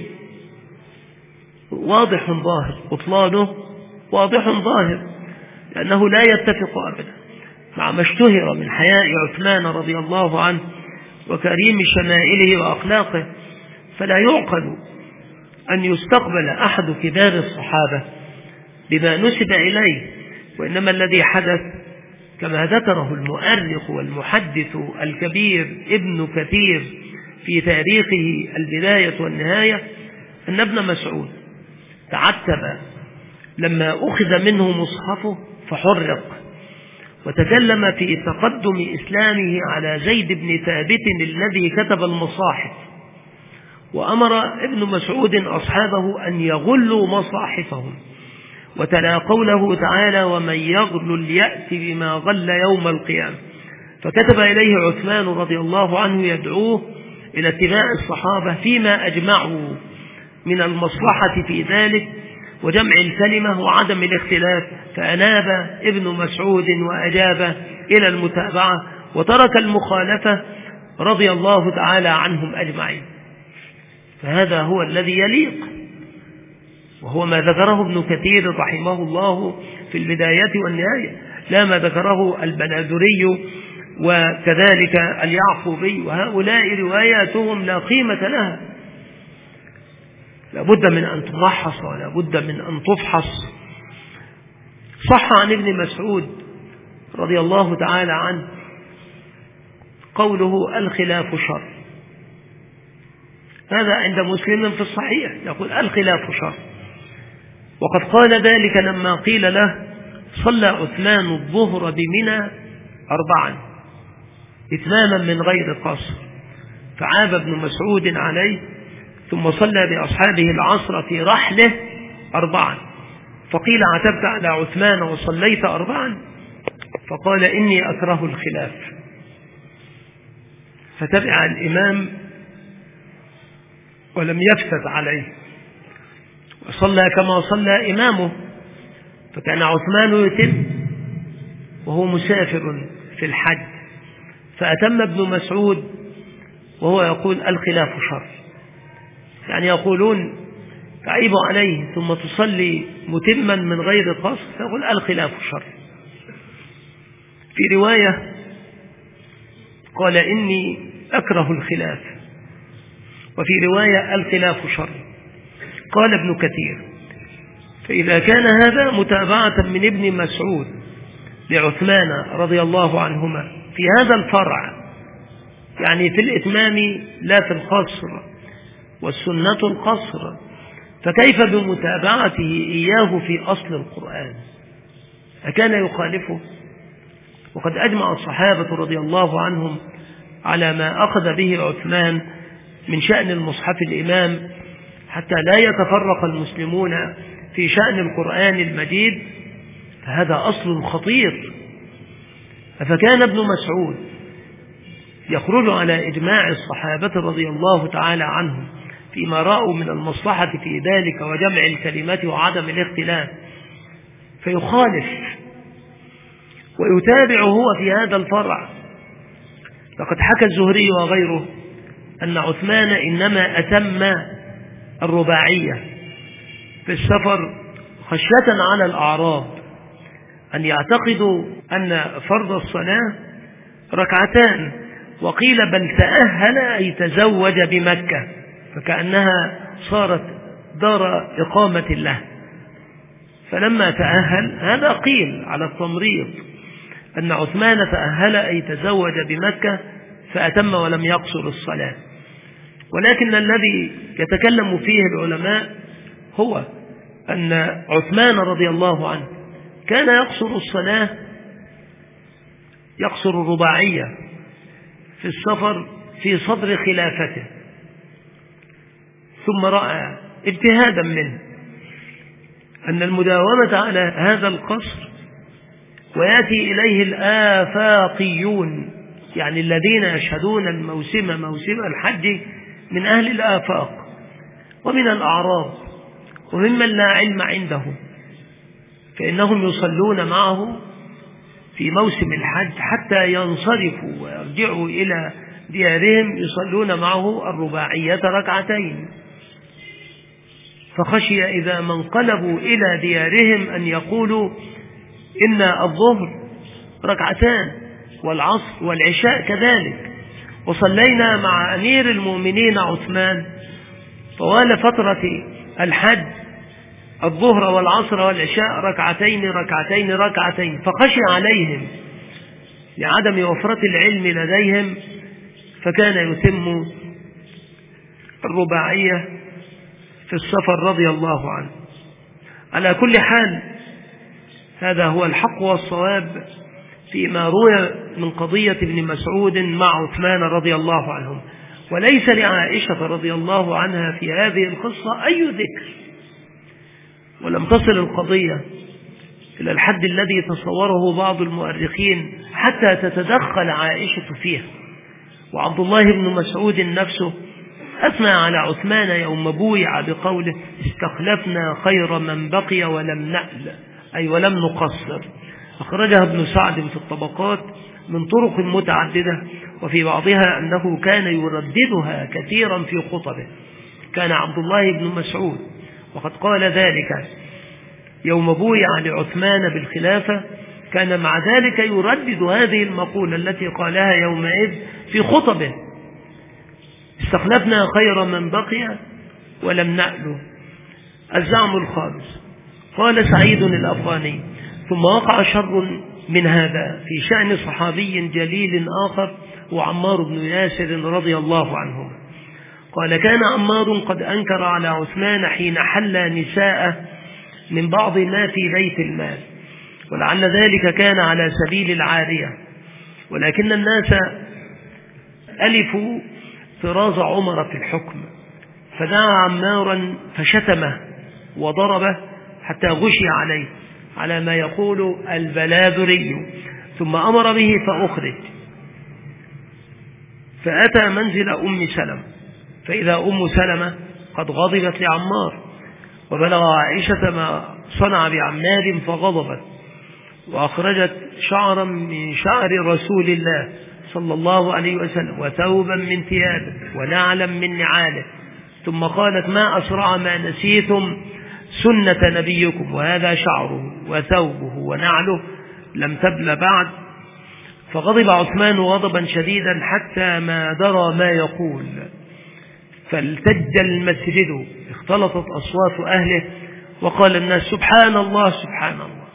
واضح ظاهر، بطلانه واضح ظاهر، لأنه لا يتفق أبدا مع ما اشتهر من حياء عثمان رضي الله عنه وكريم شمائله وأخلاقه. فلا يعقل أن يستقبل أحد كبار الصحابة بما نسب إليه، وإنما الذي حدث كما ذكره المؤرخ والمحدث الكبير ابن كثير في تاريخه البداية والنهاية، أن ابن مسعود تعتب لما أخذ منه مصحفه فحرق، وتكلم في تقدم إسلامه على زيد بن ثابت الذي كتب المصاحف، وأمر ابن مسعود أصحابه أن يغلوا مصاحفهم، وتلا قوله تعالى: ومن يغل يأت بما غل يوم القيامة. فكتب إليه عثمان رضي الله عنه يدعوه إلى اتباع الصحابة فيما أجمعوا من المصلحة في ذلك وجمع الكلمة وعدم الاختلاف، فأناب ابن مسعود وأجاب إلى المتابعة وترك المخالفة رضي الله تعالى عنهم أجمعين. فهذا هو الذي يليق، وهو ما ذكره ابن كثير رحمه الله في البداية والنهاية، لا ما ذكره البلاذري وكذلك اليعقوبي، وهؤلاء رواياتهم لا قيمة لها، لابد من أن تمحص ولابد من أن تفحص. صح عن ابن مسعود رضي الله تعالى عنه قوله: الخلاف شر. هذا عند مسلم في الصحيح، يقول: الخلاف شر. وقد قال ذلك لما قيل له: صلى عثمان الظهر بمنى أربعا إتماما من غير قصر، فعاب ابن مسعود عليه، ثم صلى بأصحابه العصر في رحله أربعا، فقيل: عتبت على عثمان وصليت أربعا؟ فقال: إني أكره الخلاف. فتبع الإمام ولم يفتت عليه، وصلى كما صلى إمامه، فكان عثمان يتم وهو مسافر في الحج، فأتم ابن مسعود وهو يقول: الخلاف شر. يعني يقولون تعيب عليه ثم تصلي متما من غير قصر، فيقول الخلاف شر. في رواية قال إني أكره الخلاف، وفي رواية الخلاف شر. قال ابن كثير: فإذا كان هذا متابعة من ابن مسعود لعثمان رضي الله عنهما في هذا الفرع، يعني في الإتمام لا في القصر، والسنة القصر، فكيف بمتابعته إياه في أصل القرآن؟ أكان يخالفه؟ وقد أجمع الصحابة رضي الله عنهم على ما أخذ به عثمان من شأن المصحف الإمام، حتى لا يتفرق المسلمون في شأن القرآن المجيد، فهذا أصل خطير. فكان ابن مسعود يخرج على إجماع الصحابة رضي الله تعالى عنهم فيما رأوا من المصلحة في ذلك وجمع الكلمات وعدم الاختلاف، فيخالف ويتابع هو في هذا الفرع. لقد حكى الزهري وغيره أن عثمان إنما أتم الرباعية في السفر خشية على الأعراب أن يعتقدوا أن فرض الصلاة ركعتان، وقيل بل تأهل أي تزوج بمكة، فكأنها صارت دار إقامة له. فلما تأهل، هذا قيل على التمريض أن عثمان تأهل أي تزوج بمكة فأتم ولم يقصر الصلاة. ولكن الذي يتكلم فيه العلماء هو أن عثمان رضي الله عنه كان يقصر الصلاة، يقصر الرباعية في السفر في صدر خلافته، ثم رأى اجتهادا منه أن المداومة على هذا القصر ويأتي إليه الآفاقيون، يعني الذين يشهدون الموسم موسم الحج من أهل الآفاق ومن الأعراب وممن لا علم عندهم، فإنهم يصلون معه في موسم الحج حتى ينصرفوا ويرجعوا إلى ديارهم يصلون معه الرباعية ركعتين. فخشي إذا ما انقلبوا إلى ديارهم أن يقولوا إن الظهر ركعتان والعصر والعشاء كذلك، وصلينا مع أمير المؤمنين عثمان طوال فترة الحج الظهر والعصر والعشاء ركعتين ركعتين ركعتين، فخشي عليهم لعدم وفرة العلم لديهم، فكان يتم الرباعية في السفر رضي الله عنه. على كل حال هذا هو الحق والصواب فيما روي من قضية ابن مسعود مع عثمان رضي الله عنهم، وليس لعائشة رضي الله عنها في هذه القصة أي ذكر، ولم تصل القضية إلى الحد الذي تصوره بعض المؤرخين حتى تتدخل عائشة فيها. وعبد الله بن مسعود نفسه أثنى على عثمان يوم بويع بقوله: استخلفنا خير من بقي ولم نأل، أي ولم نقصر. أخرجها ابن سعد في الطبقات من طرق متعددة، وفي بعضها أنه كان يرددها كثيرا في خطبه. كان عبد الله بن مسعود وقد قال ذلك يوم بويع لعثمان بالخلافة، كان مع ذلك يردد هذه المقولة التي قالها يومئذ في خطبه: استخلفنا خير من بقي ولم نأله. الزعم الخامس: قال سعيد الأفغاني: ثم وقع شر من هذا في شأن صحابي جليل آخر وعمار بن ياسر رضي الله عنه. قال: كان عمار قد أنكر على عثمان حين حل نساءه من بعض ما في بيت المال، ولعل ذلك كان على سبيل العارية، ولكن الناس ألفوا طراز عمر في الحكم، فدعا عمارا فشتمه وضربه حتى غشي عليه على ما يقول البلاذري، ثم أمر به فأخرج، فأتى منزل أم سلمة، فإذا أم سلمة قد غضبت لعمار، وبلغ عائشة ما صنع بعمار فغضبت، وأخرجت شعرا من شعر رسول الله صلى الله عليه وسلم وثوبا من ثيابه ونعلا من نعاله، ثم قالت ما أسرع ما نسيتم سنة نبيكم، وهذا شعره وثوبه ونعله لم تبل بعد. فغضب عثمان غضبا شديدا حتى ما درى ما يقول، فالتج المسجد، اختلطت أصوات أهله، وقال الناس سبحان الله سبحان الله.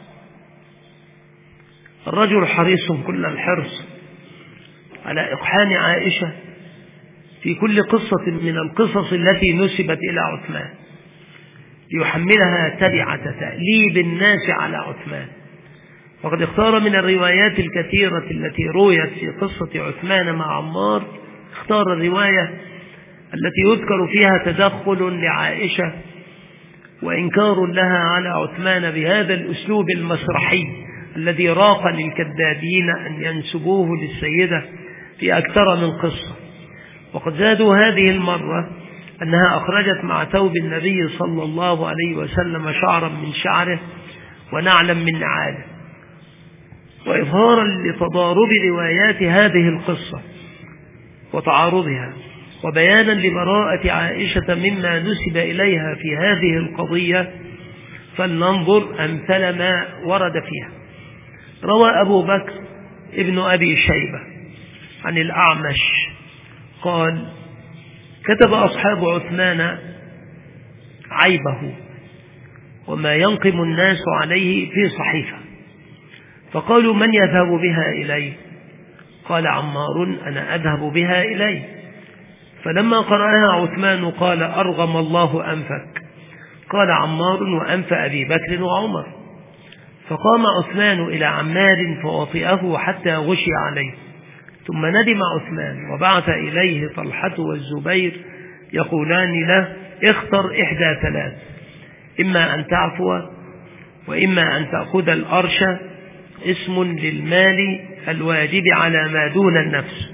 الرجل حريص كل الحرص على إقحام عائشة في كل قصة من القصص التي نسبت إلى عثمان، ليحملها تبعة تأليب الناس على عثمان. وقد اختار من الروايات الكثيرة التي رويت في قصة عثمان مع عمار، اختار الرواية التي يذكر فيها تدخل لعائشة وإنكار لها على عثمان بهذا الأسلوب المسرحي الذي راق للكذابين أن ينسبوه للسيدة في أكثر من قصة. وقد زادوا هذه المرة أنها أخرجت مع ثوب النبي صلى الله عليه وسلم شعرا من شعره ونعلا من نعاله، وإظهارا لتضارب روايات هذه القصة وتعارضها، وبيانا لبراءة عائشة مما نسب إليها في هذه القضية. فلننظر أمثل ما ورد فيها. روى أبو بكر ابن أبي شيبة عن الأعمش قال كتب أصحاب عثمان عيبه وما ينقم الناس عليه في صحيفة، فقالوا من يذهب بها إليه؟ قال عمار أنا أذهب بها إليه. فلما قرأها عثمان قال أرغم الله أنفك. قال عمار وأنف أبي بكر وعمر. فقام عثمان إلى عمار فوطئه حتى غشي عليه، ثم ندم عثمان وبعث إليه طلحة والزبير يقولان له اختر إحدى ثلاث، إما أن تعفو وإما أن تأخذ الأرش، اسم للمال الواجب على ما دون النفس.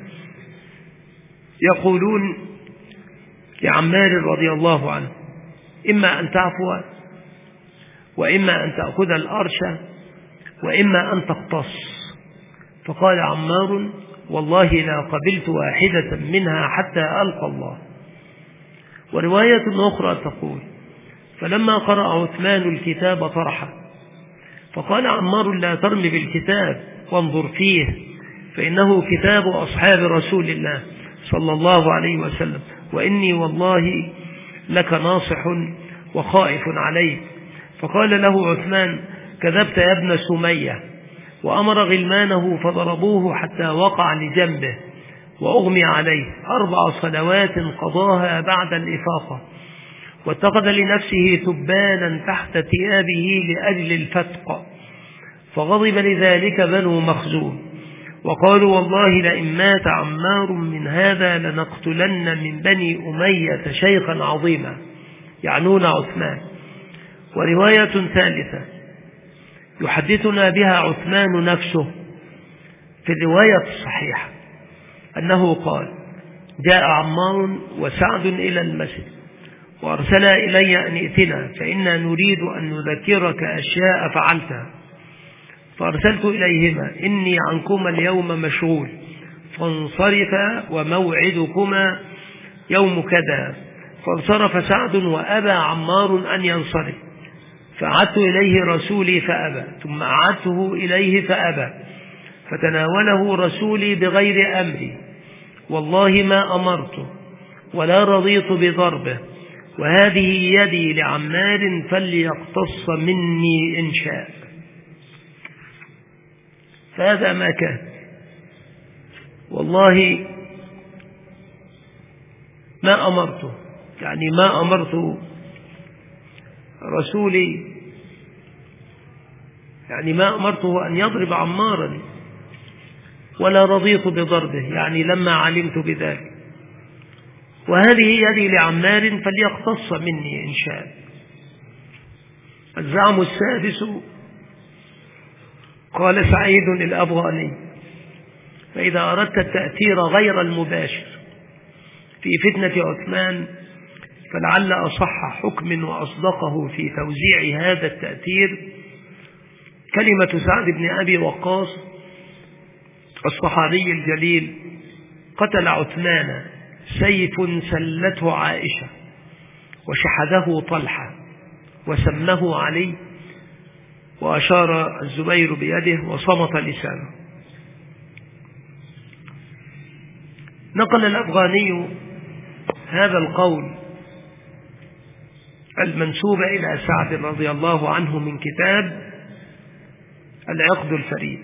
يقولون لعمار رضي الله عنه إما أن تعفو وإما أن تأخذ الأرش وإما أن تقتص. فقال عمار والله لا قبلت واحدة منها حتى ألقى الله. ورواية أخرى تقول فلما قرأ عثمان الكتاب طرحه، فقال عمار لا ترمي بالكتاب وانظر فيه فإنه كتاب أصحاب رسول الله صلى الله عليه وسلم، وإني والله لك ناصح وخائف عليك. فقال له عثمان كذبت يا ابن سمية، وأمر غلمانه فضربوه حتى وقع لجنبه وأغمي عليه. أربع صلوات قضاها بعد الإفاقة، واتخذ لنفسه تبانا تحت ثيابه لأجل الفتق، فغضب لذلك بنو مخزوم وقالوا والله لئن مات عمار من هذا لنقتلن من بني أمية شيخا عظيما، يعنون عثمان. ورواية ثالثة يحدثنا بها عثمان نفسه في الرواية الصحيحة أنه قال جاء عمار وسعد إلى المسجد وأرسلا إلي أن ائتنا فإنا نريد أن نذكرك أشياء فعلتها، فأرسلت إليهما إني عنكما اليوم مشغول فانصرفا وموعدكما يوم كذا. فانصرف سعد وأبى عمار أن ينصرف، فأعدت إليه رسولي فأبى، ثم أعدته إليه فأبى، فتناوله رسولي بغير أمري، والله ما أمرته ولا رضيت بضربه، وهذه يدي لعمار فليقتص مني إن شاء. فهذا ما كان. والله ما أمرته، يعني ما أمرت رسولي، يعني ما أمرته أن يضرب عمارا ولا رضيت بضربه، يعني لما علمت بذلك، وهذه يدي لعمار فليقتص مني إن شاء. الزعم السادس قال سعيد الأفغاني فإذا أردت التأثير غير المباشر في فتنة عثمان فلعل أصح حكم وأصدقه في توزيع هذا التأثير كلمة سعد بن أبي وقاص الصحابي الجليل قتل عثمان سيف سلته عائشة وشحذه طلحة وسمه علي، وأشار الزبير بيده وصمت لسانه. نقل الأفغاني هذا القول المنسوب إلى سعد رضي الله عنه من كتاب العقد الفريد،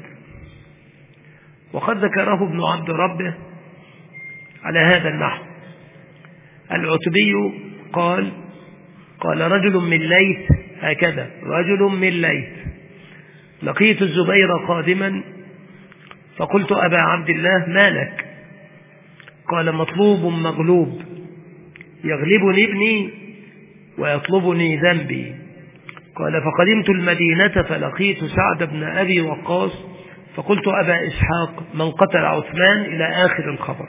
وقد ذكره ابن عبد ربه على هذا النحو. العتبي قال قال رجل من ليث هكذا: رجل من ليث لقيت الزبير قادما فقلت أبا عبد الله ما لك؟ قال: مطلوب مغلوب، يغلبني ابني ويطلبني ذنبي. قال: فقدمت المدينة فلقيت سعد بن أبي وقاص فقلت أبا إسحاق من قتل عثمان إلى آخر الخبر.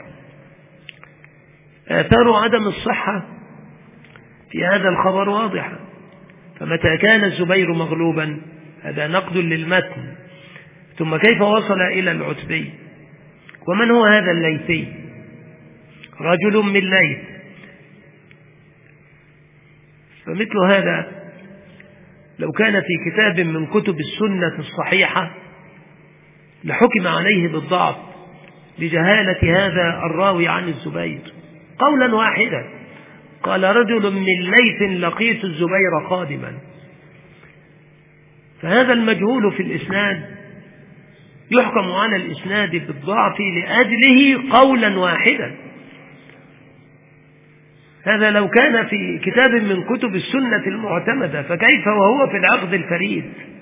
آثار عدم الصحة في هذا الخبر واضحة، فمتى كان الزبير مغلوبا هذا نقد للمتن. ثم كيف وصل إلى العتبي؟ ومن هو هذا الليثي؟ رجل من ليث. فمثل هذا لو كان في كتاب من كتب السنة الصحيحة لحكم عليه بالضعف لجهالة هذا الراوي عن الزبير قولا واحدا. قال: رجل من ليث لقيت الزبير قادما. فهذا المجهول في الإسناد يحكم على الإسناد بالضعف لأجله قولا واحدا. هذا لو كان في كتاب من كتب السنة المعتمدة، فكيف وهو في العقد الفريد؟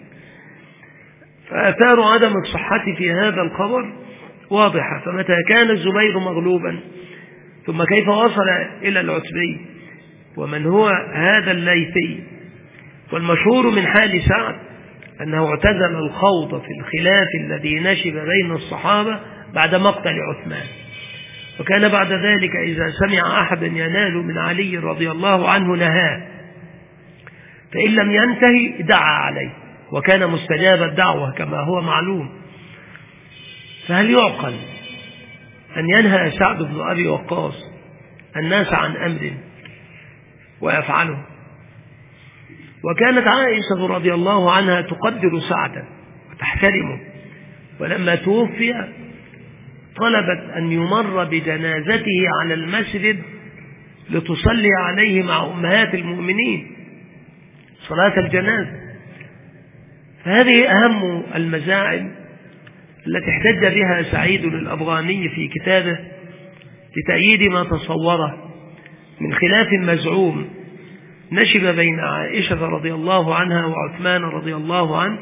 فآثار عدم الصحة في هذا الخبر واضحة. فمتى كان الزبير مغلوبا ثم كيف وصل إلى العتبي؟ ومن هو هذا الليثي؟ والمشهور من حال سعد أنه اعتزل الخوض في الخلاف الذي نشب بين الصحابة بعد مقتل عثمان، وكان بعد ذلك إذا سمع أحدا ينال من علي رضي الله عنه نهاه، فإن لم ينتهي دعا عليه، وكان مستجاب الدعوة كما هو معلوم. فهل يعقل أن ينهى سعد بن أبي وقاص الناس عن أمر ويفعله؟ وكانت عائشة رضي الله عنها تقدر سعدا وتحترمه، ولما توفي طلبت أن يمر بجنازته على المسجد لتصلي عليه مع أمهات المؤمنين صلاة الجنازة. فهذه أهم المزاعم التي احتج بها سعيد الأفغاني في كتابه لتأييد ما تصوره من خلاف مزعوم نشب بين عائشة رضي الله عنها وعثمان رضي الله عنه.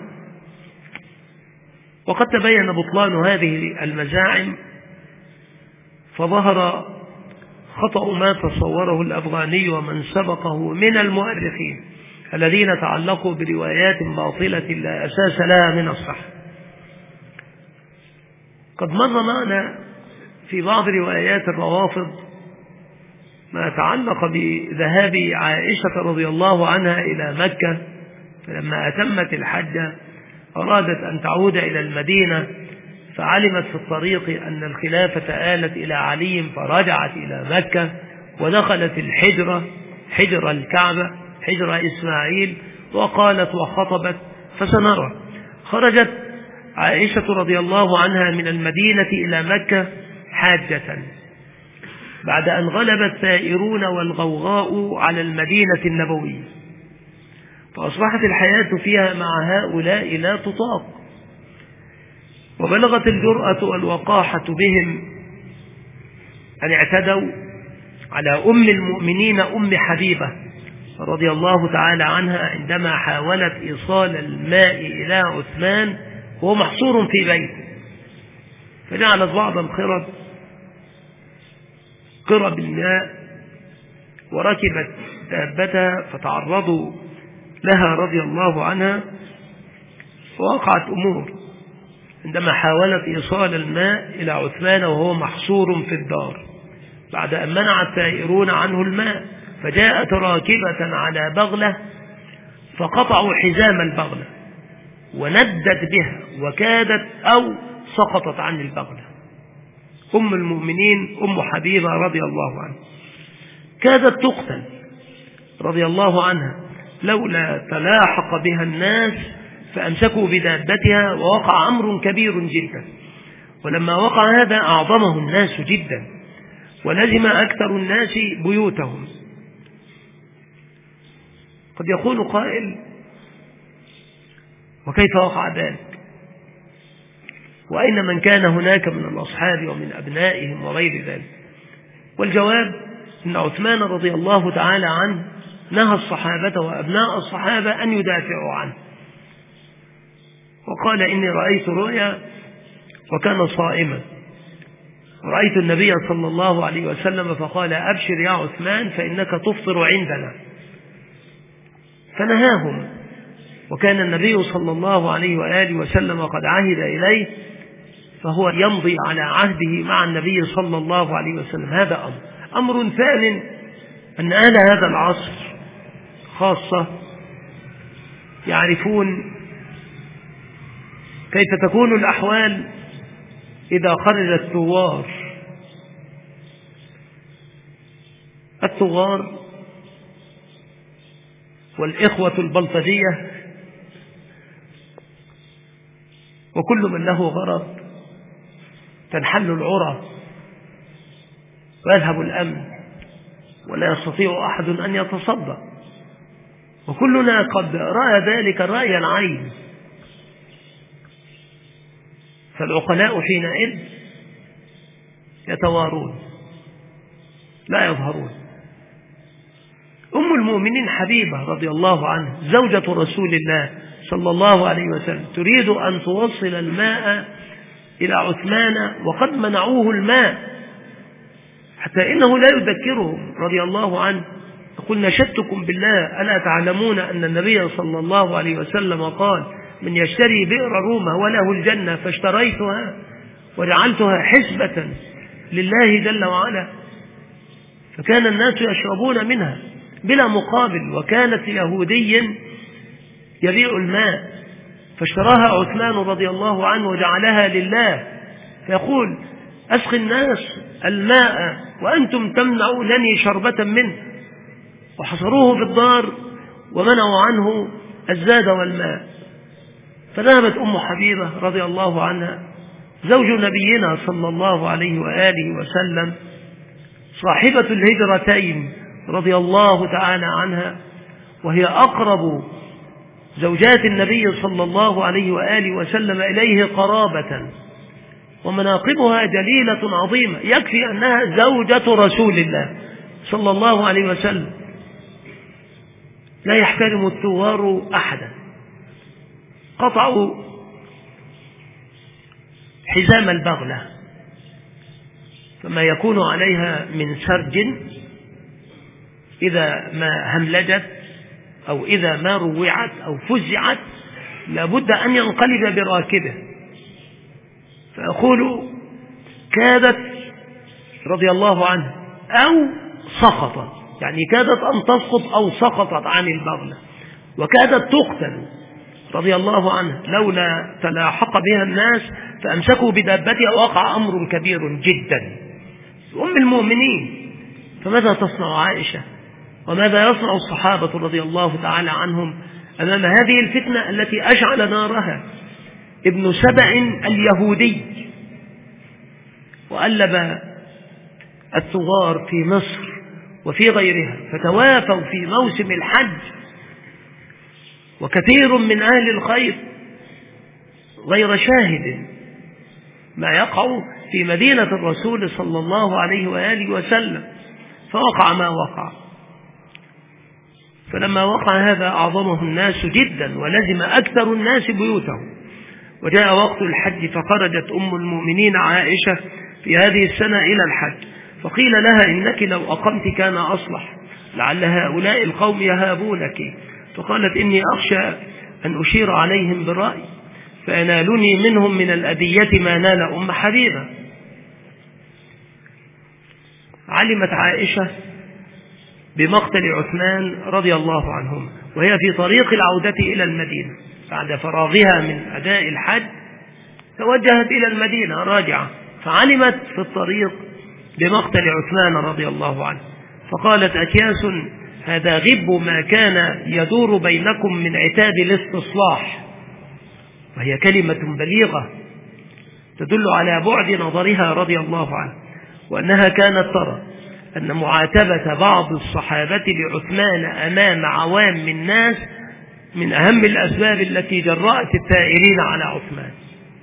وقد تبين بطلان هذه المزاعم، فظهر خطأ ما تصوره الأفغاني ومن سبقه من المؤرخين الذين تعلقوا بروايات باطلة لا أساس لها من الصحة. قد مر معنا في بعض روايات الروافض ما تعلق بذهاب عائشة رضي الله عنها إلى مكة، فلما أتمت الحج أرادت أن تعود إلى المدينة، فعلمت في الطريق أن الخلافة آلت إلى علي، فرجعت إلى مكة ودخلت الحجرة، حجر الكعبة، حجر إسماعيل، وقالت وخطبت. فسنرى خرجت عائشة رضي الله عنها من المدينة إلى مكة حاجة بعد أن غلب الثائرون والغوغاء على المدينة النبوية، فأصبحت الحياة فيها مع هؤلاء لا تطاق، وبلغت الجرأة والوقاحة بهم أن اعتدوا على أم المؤمنين أم حبيبة رضي الله تعالى عنها عندما حاولت إيصال الماء إلى عثمان وهو محصور في بيته، فجعلت بعض القرب قرب الماء وركبت دابتها فتعرضوا لها رضي الله عنها، ووقعت أمور عندما حاولت إيصال الماء إلى عثمان وهو محصور في الدار بعد أن منع الثائرون عنه الماء، فجاءت راكبة على بغلة فقطعوا حزام البغلة وندت بها وكادت أو سقطت عن البغلة. أم المؤمنين أم حبيبة رضي الله عنها كادت تقتل، رضي الله عنها لولا تلاحق بها الناس فأمسكوا بدابتها ووقع أمر كبير جدا. ولما وقع هذا أعظمه الناس جدا ولزم أكثر الناس بيوتهم. قد يقول قائل: وكيف وقع ذلك؟ وأين من كان هناك من الأصحاب ومن أبنائهم وغير ذلك؟ والجواب أن عثمان رضي الله تعالى عنه نهى الصحابة وأبناء الصحابة أن يدافعوا عنه، وقال: إني رأيت رؤيا وكان صائما، رأيت النبي صلى الله عليه وسلم فقال: أبشر يا عثمان فإنك تفطر عندنا، فنهاهم. وكان النبي صلى الله عليه وآله وسلم قد عهد إليه، فهو يمضي على عهده مع النبي صلى الله عليه وسلم. هذا أمر أمر ثانٍ أن أهل هذا العصر خاصة يعرفون كيف تكون الأحوال إذا خرج الثوار. الثوار والإخوة البلطجية وكل من له غرض تنحل العرى ويذهب الأمن ولا يستطيع أحد أن يتصدى، وكلنا قد رأى ذلك رأي العين. فالعقلاء حينئذ يتوارون لا يظهرون. أم المؤمنين حبيبة رضي الله عنها زوجة رسول الله صلى الله عليه وسلم تريد أن توصل الماء إلى عثمان وقد منعوه الماء، حتى إنه لا يذكرهم رضي الله عنه. يقول: نشدتكم بالله ألا تعلمون أن النبي صلى الله عليه وسلم قال: من يشتري بئر رومة وله الجنة، فاشتريتها وجعلتها حسبة لله جل وعلا. فكان الناس يشربون منها بلا مقابل، وكانت يهودي يبيع الماء فاشتراها عثمان رضي الله عنه وجعلها لله، فيقول: أسقي الناس الماء وأنتم تمنعونني شربة منه. وحصروه في الدار ومنعوا عنه الزاد والماء. فذهبت أم حبيبة رضي الله عنها زوج نبينا صلى الله عليه وآله وسلم صاحبة الهجرتين رضي الله تعالى عنها، وهي أقرب زوجات النبي صلى الله عليه وآله وسلم إليه قرابة، ومناقبها جليلة عظيمة، يكفي أنها زوجة رسول الله صلى الله عليه وسلم. لا يحترم الثوار أحدا. قطعوا حزام البغلة فما يكون عليها من سرج إذا ما هملجت أو إذا ما روعت أو فزعت لابد أن ينقلب براكبه. فأقول: كادت رضي الله عنه أو سقطت، يعني كادت أن تسقط أو سقطت عن البغلة، وكادت تقتل رضي الله عنه لولا تلاحق بها الناس فأمسكوا بدابتها وقع أمر كبير جدا. أم المؤمنين. فماذا تصنع عائشة وماذا يصنع الصحابة رضي الله تعالى عنهم أمام هذه الفتنة التي أشعل نارها ابن سبع اليهودي وألب الثوار في مصر وفي غيرها، فتوافوا في موسم الحج، وكثير من أهل الخير غير شاهد ما يقع في مدينة الرسول صلى الله عليه وآله وسلم، فوقع ما وقع. فلما وقع هذا أعظمه الناس جدا ولزم أكثر الناس بيوتهم. وجاء وقت الحج فخرجت أم المؤمنين عائشة في هذه السنة إلى الحج، فقيل لها: إنك لو أقمت كان أصلح، لعل هؤلاء القوم يهابونك. فقالت: إني أخشى أن أشير عليهم برأي فينالني منهم من الأذية ما نال أم حبيبة. علمت عائشة بمقتل عثمان رضي الله عنهم وهي في طريق العودة إلى المدينة بعد فراغها من أداء الحج، توجهت إلى المدينة راجعة، فعلمت في الطريق بمقتل عثمان رضي الله عنه، فقالت: أكياس هذا غب ما كان يدور بينكم من عتاب الاستصلاح. وهي كلمة بليغة تدل على بعد نظرها رضي الله عنه، وأنها كانت ترى أن معاتبة بعض الصحابة لعثمان أمام عوام من الناس من أهم الأسباب التي جرأت الثائرين على عثمان،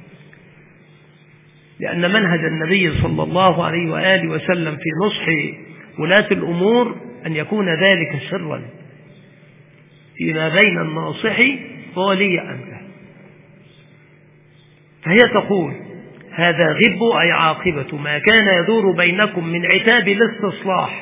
لأن منهج النبي صلى الله عليه وآله وسلم في نصح ولاة الأمور أن يكون ذلك سرا فيما بين الناصح وولي أمره. فهي تقول هذا غب أي عاقبة ما كان يدور بينكم من عتاب الاستصلاح.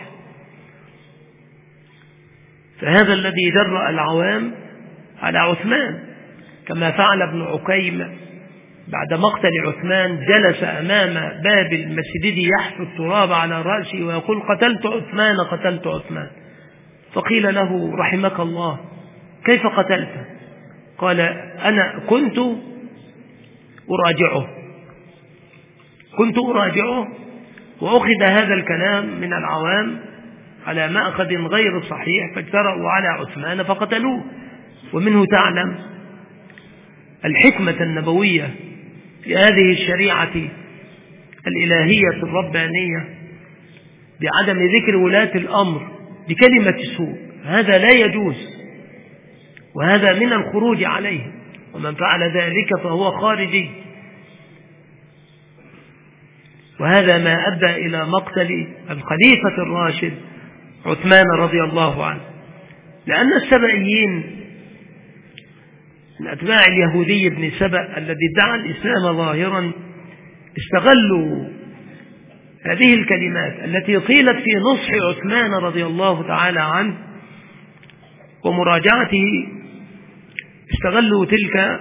فهذا الذي جرأ العوام على عثمان، كما فعل ابن عكيم بعد مقتل عثمان، جلس أمام باب المسجد يحث التراب على رأسه ويقول قتلت عثمان قتلت عثمان. فقيل له رحمك الله كيف قتلته؟ قال أنا كنت أراجعه كنت أراجعه وأخذ هذا الكلام من العوام على مأخذ غير صحيح فاجترأوا على عثمان فقتلوه. ومنه تعلم الحكمة النبوية في هذه الشريعة الإلهية الربانية بعدم ذكر ولاة الأمر بكلمة سوء. هذا لا يجوز، وهذا من الخروج عليه، ومن فعل ذلك فهو خارجي. وهذا ما أدى إلى مقتل الخليفة الراشد عثمان رضي الله عنه، لأن السبئيين من أتباع اليهودي بن سبأ الذي ادعى الإسلام ظاهرا استغلوا هذه الكلمات التي قيلت في نصح عثمان رضي الله تعالى عنه ومراجعته، استغلوا تلك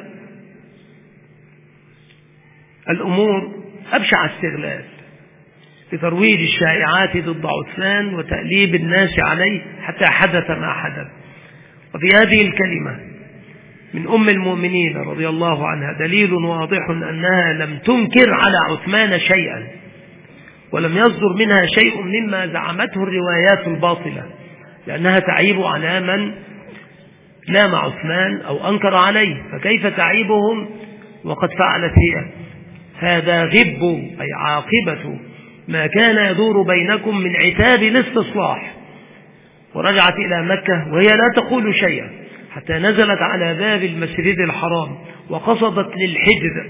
الأمور أبشع استغلال في ترويج الشائعات ضد عثمان وتأليب الناس عليه حتى حدث ما حدث. وفي هذه الكلمة من أم المؤمنين رضي الله عنها دليل واضح أنها لم تنكر على عثمان شيئا، ولم يصدر منها شيء مما زعمته الروايات الباطلة، لأنها تعيب على من لام عثمان أو أنكر عليه، فكيف تعيبهم وقد فعلت هي؟ هذا غب أي عاقبة ما كان يدور بينكم من عتاب الاستصلاح. ورجعت إلى مكة وهي لا تقول شيئا حتى نزلت على باب المسجد الحرام وقصدت للحجر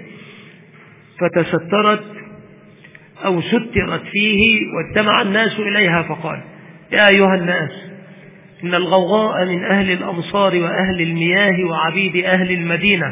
فتسترت أو سترت فيه واجتمع الناس إليها فقال يا أيها الناس إن الغوغاء من أهل الأمصار وأهل المياه وعبيد أهل المدينة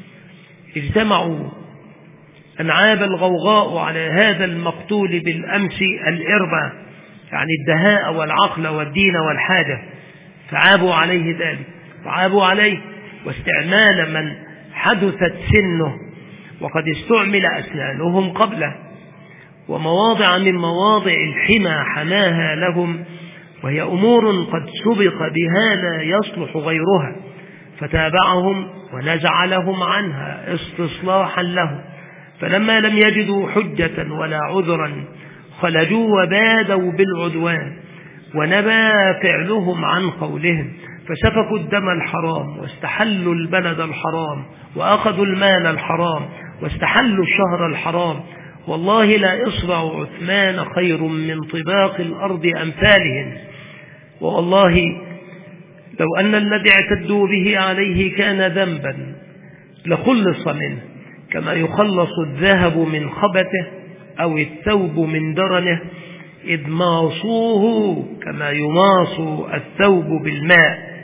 اجتمعوا أنعاب الغوغاء على هذا المقتول بالأمس الإربة، يعني الدهاء والعقل والدين والحاجة، فعابوا عليه ذلك، فعابوا عليه واستعمال من حدثت سنه وقد استعمل أسنانهم قبله، ومواضع من مواضع الحمى حماها لهم، وهي أمور قد سبق بها لا يصلح غيرها، فتابعهم ونزع لهم عنها استصلاحا لهم. فلما لم يجدوا حجة ولا عذرا خلجوا وبادوا بالعدوان، ونبى فعلهم عن قولهم، فسفكوا الدم الحرام واستحلوا البلد الحرام وأخذوا المال الحرام واستحلوا الشهر الحرام. والله لا يصبع عثمان خير من طباق الأرض أمثالهم، والله لو أن الذي اعتدوا به عليه كان ذنبا لخلص منه كما يخلص الذهب من خبته أو الثوب من درنه، إذ ماصوه كما يماص الثوب بالماء.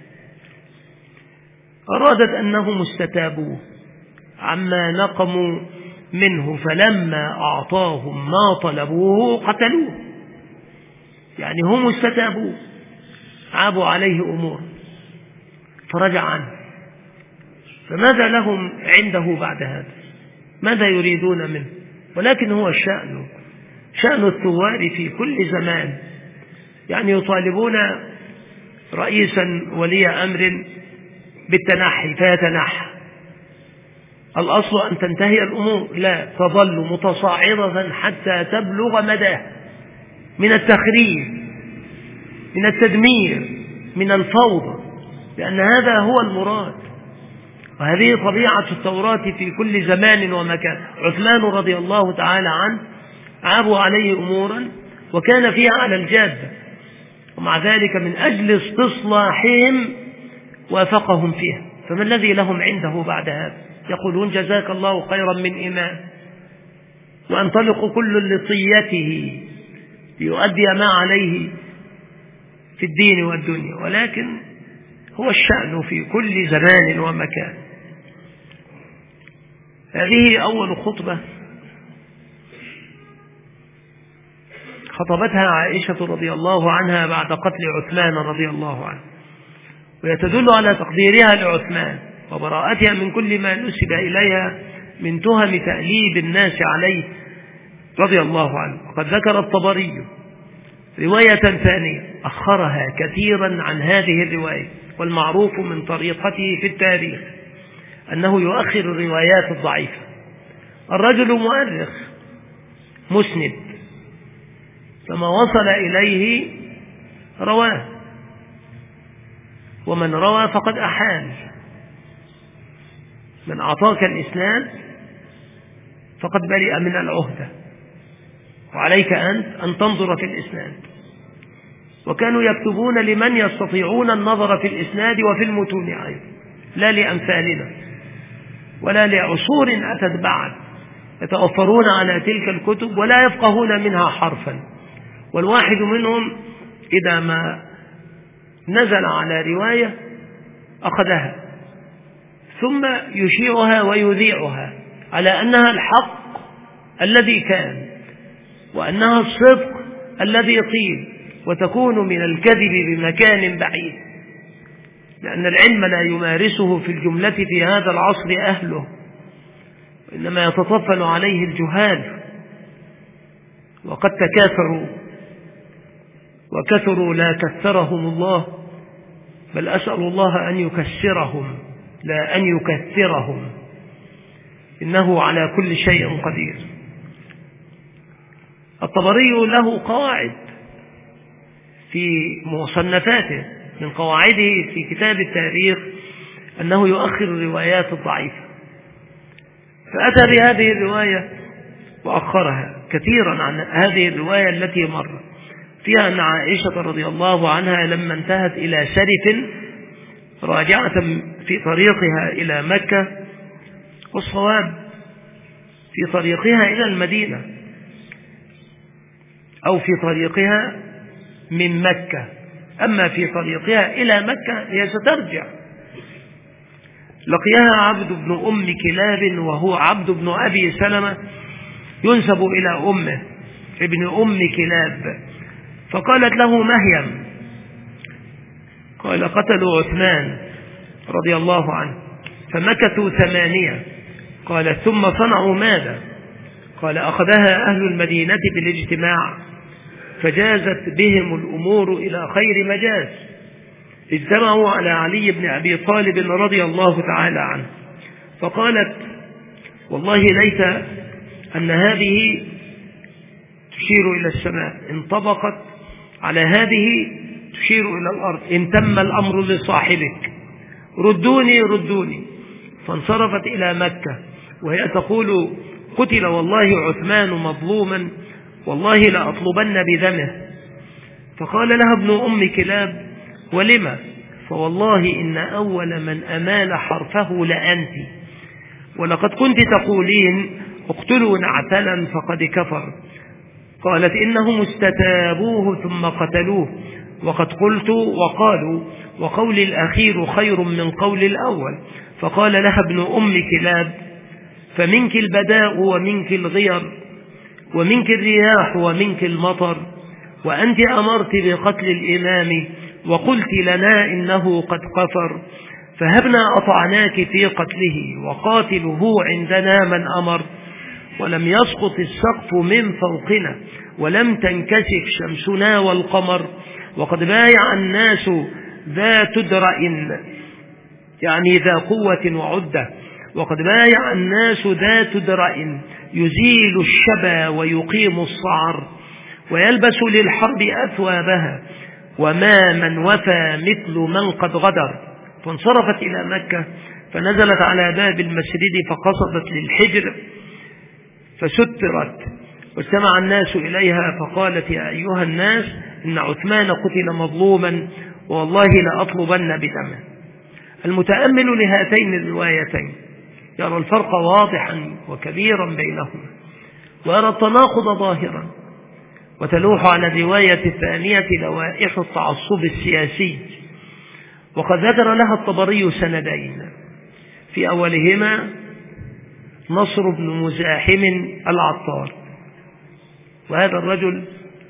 أرادت أنهم استتابوه عما نقموا منه، فلما أعطاهم ما طلبوه قتلوه، يعني هم استتابوه، عابوا عليه أمور فرجع عنه. فماذا لهم عنده بعد هذا؟ ماذا يريدون منه؟ ولكن هو الشأن شأن الثوار في كل زمان، يعني يطالبون رئيسا ولي أمر بالتنحي فيتنحى، الأصل أن تنتهي الأمور، لا تظل متصاعدة حتى تبلغ مداه من التخريب من التدمير من الفوضى، لأن هذا هو المراد، وهذه طبيعة التوراة في كل زمان ومكان. عثمان رضي الله تعالى عنه عابوا عليه أمورا وكان فيها على الجادة، ومع ذلك من أجل استصلاحهم وافقهم فيها. فما الذي لهم عنده بعد هذا؟ يقولون جزاك الله خيرا من إمام، وأنطلق كل لطيته ليؤدي ما عليه في الدين والدنيا، ولكن هو الشأن في كل زمان ومكان. هذه أول خطبة خطبتها عائشة رضي الله عنها بعد قتل عثمان رضي الله عنه، ويتدل على تقديرها لعثمان وبراءتها من كل ما نسب إليها من تهم تأليب الناس عليه رضي الله عنه. وقد ذكر الطبري رواية ثانية أخرها كثيرا عن هذه الرواية، والمعروف من طريقته في التاريخ أنه يؤخر الروايات الضعيفة. الرجل مؤرخ مسند، فما وصل إليه رواه، ومن روى فقد أحال. من أعطاك الإسناد فقد برئ من العهدة، وعليك أنت أن تنظر في الإسناد. وكانوا يكتبون لمن يستطيعون النظر في الإسناد وفي المتون أيضا، لا لأمثالنا ولا لعصور أتت بعد يتوفرون على تلك الكتب ولا يفقهون منها حرفا. والواحد منهم إذا ما نزل على رواية أخذها ثم يشيعها ويذيعها على أنها الحق الذي كان وأنها الصدق الذي قيل، وتكون من الكذب بمكان بعيد، لأن العلم لا يمارسه في الجملة في هذا العصر أهله، وإنما يتطفل عليه الجهال، وقد تكاثروا وكثروا لا كثرهم الله، بل أسأل الله أن يكسرهم لا أن يكثرهم، إنه على كل شيء قدير. الطبري له قواعد في مصنفاته، من قواعده في كتاب التاريخ أنه يؤخر الروايات الضعيفة، فأتى بهذه الرواية وأخرها كثيرا عن هذه الرواية التي مر فيها أن عائشة رضي الله عنها لما انتهت إلى سرف راجعة في طريقها إلى مكة، والصواب في طريقها إلى المدينة أو في طريقها من مكة، أما في طريقها إلى مكة هي سترجع. لقيها عبد بن أم كلاب، وهو عبد بن أبي سلمة ينسب إلى أمه ابن أم كلاب، فقالت له مهيم، قال قتلوا عثمان رضي الله عنه فمكثوا ثمانية، قال ثم صنعوا ماذا؟ قال أخذها أهل المدينة بالاجتماع فجازت بهم الأمور إلى خير مجاز، اجتمعوا على علي بن أبي طالب رضي الله تعالى عنه، فقالت والله ليت أن هذه تشير إلى السماء، انطبقت على هذه تشير إلى الأرض، إن تم الأمر لصاحبك ردوني ردوني. فانصرفت إلى مكة وهي تقول قتل والله عثمان مظلوما، والله لأطلبن بدمه. فقال لها ابن أم كلاب ولما؟ فوالله إن أول من أمال حرفه لأنت، ولقد كنت تقولين اقتلوا نعتلا فقد كفر. قالت إنهم استتابوه ثم قتلوه، وقد قلت وقالوا وقول الأخير خير من قول الأول. فقال لها ابن أم كلاب فمنك البداء ومنك الغير ومنك الرياح ومنك المطر، وأنت أمرت بقتل الإمام وقلت لنا إنه قد كفر، فهبنا أطعناك في قتله وقاتله عندنا من أمر، ولم يسقط السقف من فوقنا ولم تنكسف شمسنا والقمر، وقد بايع الناس ذا تدرأ يعني ذا قوة وعدة، وقد بايع الناس ذا تدرأ يزيل الشبا ويقيم الصعر ويلبس للحرب أثوابها، وما من وفى مثل من قد غدر. فانصرفت إلى مكة فنزلت على باب المسجد فقصدت للحجر فسترت، واجتمع الناس إليها فقالت: يا أيها الناس، إن عثمان قتل مظلوما والله لأطلبن بدمه. المتأمل لهاتين الروايتين يرى الفرق واضحا وكبيرا بينهما، ويرى التناقض ظاهرا، وتلوح على الرواية الثانية لوائح التعصب السياسي. وقد ذكر لها الطبري سندين، في أولهما نصر بن مزاحم العطار، وهذا الرجل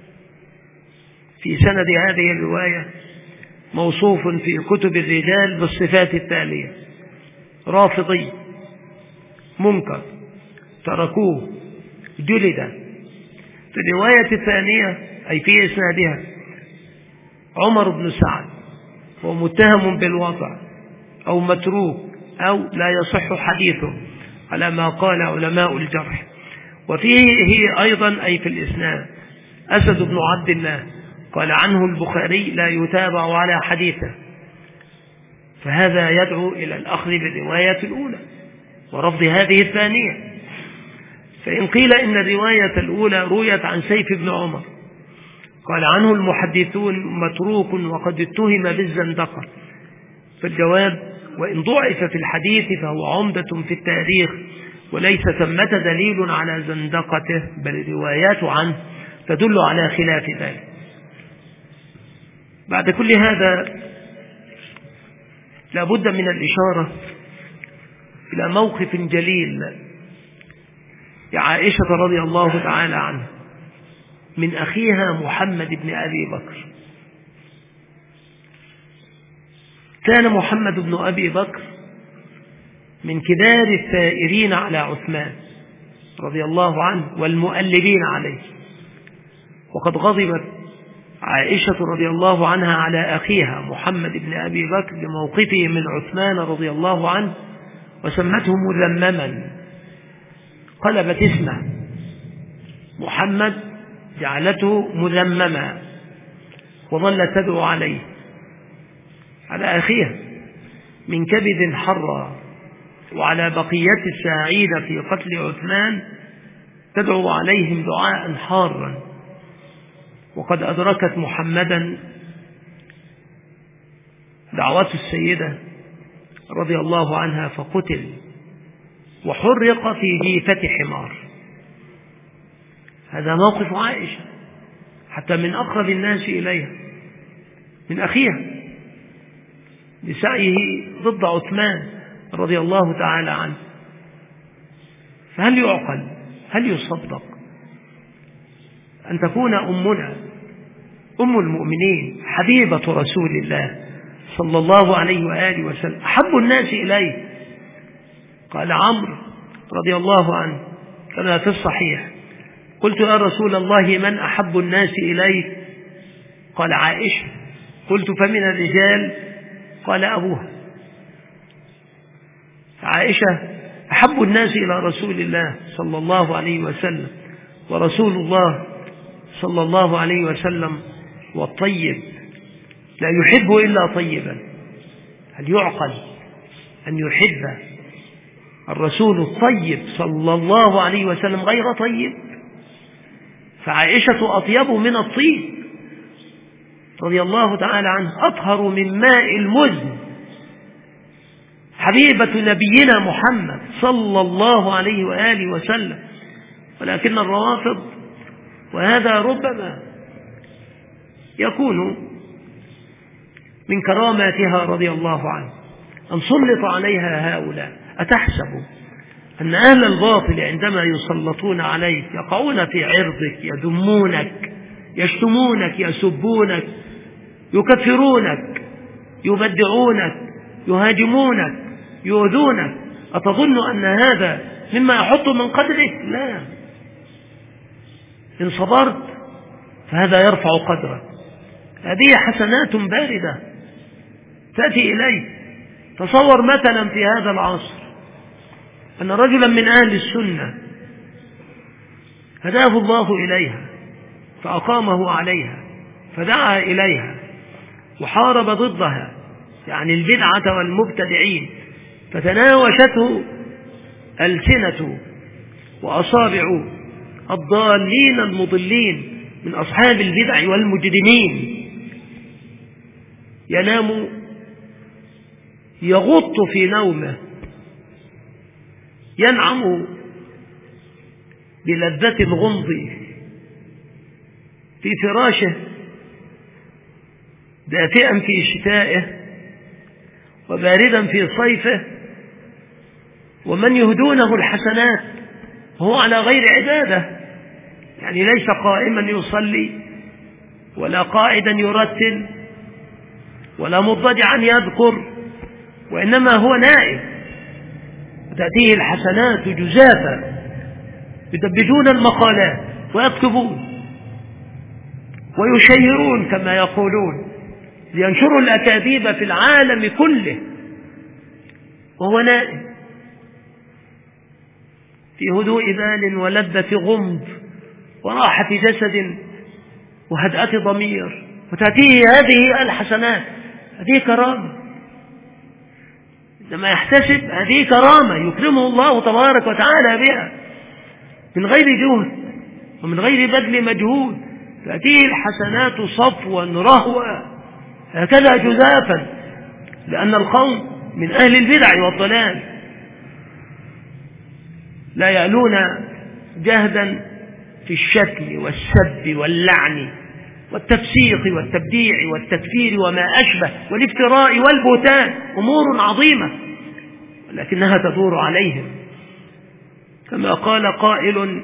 في سند هذه الرواية موصوف في كتب الرجال بالصفات التالية: رافضي، منكر، تركوه، جلد. في الرواية الثانية أي في إسنادها عمر بن سعد، هو متهم بالوضع أو متروك أو لا يصح حديثه على ما قال علماء الجرح. وفيه هي أيضا أي في الإسناد أسد بن عبد الله، قال عنه البخاري: لا يتابع على حديثه. فهذا يدعو إلى الأخذ بالرواية الأولى ورفض هذه الثانية. فإن قيل إن الرواية الأولى رويت عن سيف بن عمر، قال عنه المحدثون: متروك وقد اتهم بالزندقة، فالجواب: وإن ضعف في الحديث فهو عمدة في التاريخ، وليس ثمة دليل على زندقته، بل الروايات عنه تدل على خلاف ذلك. بعد كل هذا لا بد من الإشارة إلى موقف جليل لعائشة رضي الله تعالى عنها من أخيها محمد بن أبي بكر. كان محمد بن أبي بكر من كبار الثائرين على عثمان رضي الله عنه والمؤلبين عليه، وقد غضبت عائشة رضي الله عنها على أخيها محمد بن أبي بكر لموقفه من عثمان رضي الله عنه، وسمته مذمما، قلبت اسمه محمد جعلته مذمما، وظلت تدعو عليه على أخيها من كبد حرى، وعلى بقية الساعين في قتل عثمان تدعو عليهم دعاء حارا. وقد أدركت محمدا دعوة السيدة رضي الله عنها فقتل وحرق في جيفة حمار. هذا موقف عائشة حتى من أقرب الناس إليها، من أخيها، بسعيه ضد عثمان رضي الله تعالى عنه. فهل يعقل، هل يصدق أن تكون أمنا أم المؤمنين حبيبة رسول الله صلى الله عليه وآله وسلم أحب الناس إليه؟ قال عمرو رضي الله عنه كما في الصحيح: قلت يا رسول الله من أحب الناس إليك؟ قال عائشة. قلت فمن الرجال؟ قال أبوها. عائشة أحب الناس إلى رسول الله صلى الله عليه وسلم، ورسول الله صلى الله عليه وسلم والطيب لا يحب إلا طيبا. هل يعقل أن يحب الرسول الطيب صلى الله عليه وسلم غير طيب؟ فعائشة أطيب من الطيب رضي الله تعالى عنه، أطهر من ماء المزن، حبيبة نبينا محمد صلى الله عليه وآله وسلم. ولكن الروافض، وهذا ربما يكون من كراماتها رضي الله عنه، أن سلط عليها هؤلاء. أتحسب أن أهل الباطل عندما يسلطون عليك يقعون في عرضك، يذمونك، يشتمونك، يسبونك، يكفرونك، يبدعونك، يهاجمونك، يؤذونك، أتظن أن هذا مما يحط من قدرك؟ لا، إن صبرت فهذا يرفع قدرك. هذه حسنات باردة تأتي إليك. تصور مثلا في هذا العصر أن رجلا من أهل السنة هداه الله إليها فأقامه عليها فدعا إليها وحارب ضدها، يعني البدعة والمبتدعين، فتناوشته ألسنة وأصابع الضالين المضلين من أصحاب البدع والمجرمين. ينام يغط في نومه، ينعم بلذة الغمض في فراشه، دافئا في شتائه وباردا في صيفه، ومن يهدونه الحسنات هو على غير عبادة، يعني ليس قائما يصلي ولا قاعدا يرتل ولا مضطجعا يذكر، وإنما هو نائم، وتأتيه الحسنات جزافا، يدبجون المقالات ويكتبون ويشيرون كما يقولون لينشروا الأكاذيب في العالم كله، وهو نائم في هدوء بال ولذة غمض وراحة جسد وهدأة ضمير، وتأتيه هذه الحسنات. هذه كرامة، لما يحتسب هذه كرامة يكرمه الله تبارك وتعالى بها من غير جهد ومن غير بذل مجهود، تأتيه الحسنات صفوا رهوا هكذا جزافا، لأن القوم من أهل البدع والضلال لا يعلون جهدا في الشتم والسب واللعن والتفسيق والتبديع والتكفير وما أشبه والافتراء والبهتان، أمور عظيمة ولكنها تدور عليهم، كما قال قائل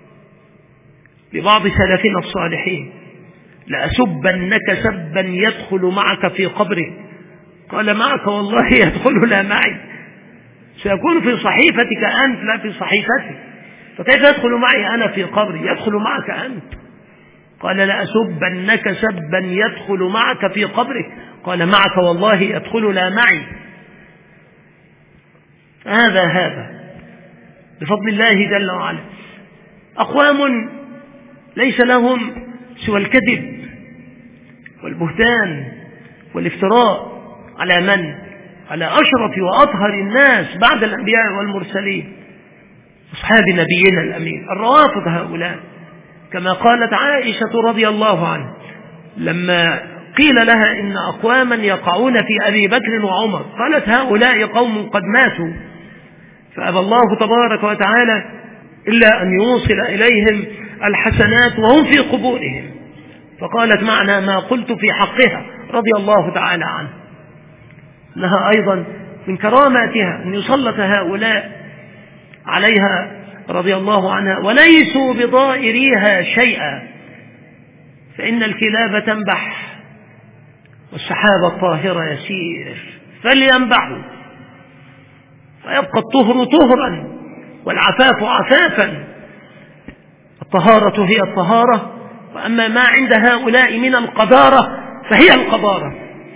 لبعض سلفنا الصالحين: لأسبنك سبا يدخل معك في قبرك. قال: معك والله يدخل لا معي، سيكون في صحيفتك أنت لا في صحيفتي، فكيف يدخل معي أنا في قبري؟ يدخل معك أنت. قال: لأسبنك سبا يدخل معك في قبرك. قال: معك والله يدخل لا معي. هذا هذا بفضل الله جل وعلا. أقوام ليس لهم سوى الكذب والبهتان والافتراء على من؟ على أشرف وأطهر الناس بعد الأنبياء والمرسلين، أصحاب نبينا الأمين، الروافض هؤلاء. كما قالت عائشة رضي الله عنها لما قيل لها إن أقواما يقعون في أبي بكر وعمر، قالت: هؤلاء قوم قد ماتوا، فأبى الله تبارك وتعالى إلا أن يوصل إليهم الحسنات وهم في قبورهم. فقالت: معنى ما قلت في حقها رضي الله تعالى عنه، أنها أيضا من كراماتها أن يسلط هؤلاء عليها رضي الله عنها وليسوا بضائريها شيئا، فإن الكلاب تنبح والسحاب الطاهر يسير، فلينبحوا فيبقى الطهر طهرا والعفاف عفافا. الطهارة هي الطهارة، وأما ما عند هؤلاء من القذارة فهي القذارة.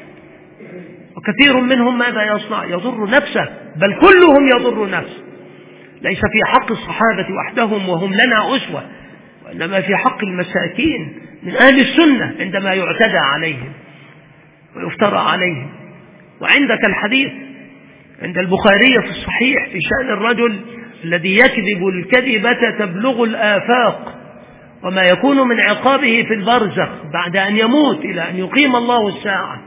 وكثير منهم ماذا يصنع؟ يضر نفسه، بل كلهم يضر نفسه، ليس في حق الصحابة وحدهم وهم لنا أسوة، وإنما في حق المساكين من أهل السنة عندما يعتدى عليهم ويفترى عليهم. وعندك الحديث عند البخاري في الصحيح في شأن الرجل الذي يكذب الكذبة تبلغ الآفاق، وما يكون من عقابه في البرزخ بعد أن يموت إلى أن يقيم الله الساعة،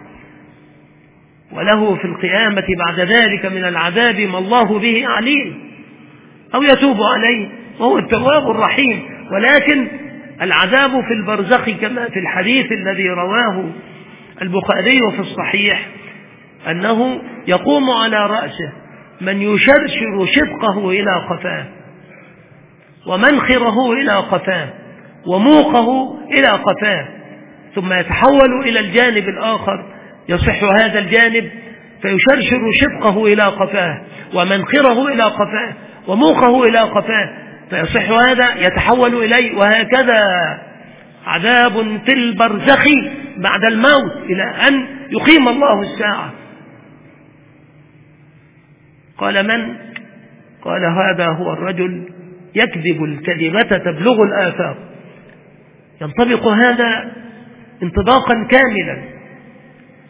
وله في القيامة بعد ذلك من العذاب ما الله به عليم، أو يتوب عليه وهو التواب الرحيم. ولكن العذاب في البرزخ كما في الحديث الذي رواه البخاري في الصحيح أنه يقوم على رأسه من يشرشر شدقه إلى قفاه، ومنخره إلى قفاه، وموقه إلى قفاه، ثم يتحول إلى الجانب الآخر، يصح هذا الجانب فيشرشر شدقه إلى قفاه، ومنخره إلى قفاه، وموقه إلى قفاه، فيصح هذا يتحول إليه، وهكذا عذاب في البرزخ بعد الموت إلى أن يقيم الله الساعة. قال: من؟ قال: هذا هو الرجل يكذب الكذبة تبلغ الآفاق. ينطبق هذا انطباقا كاملا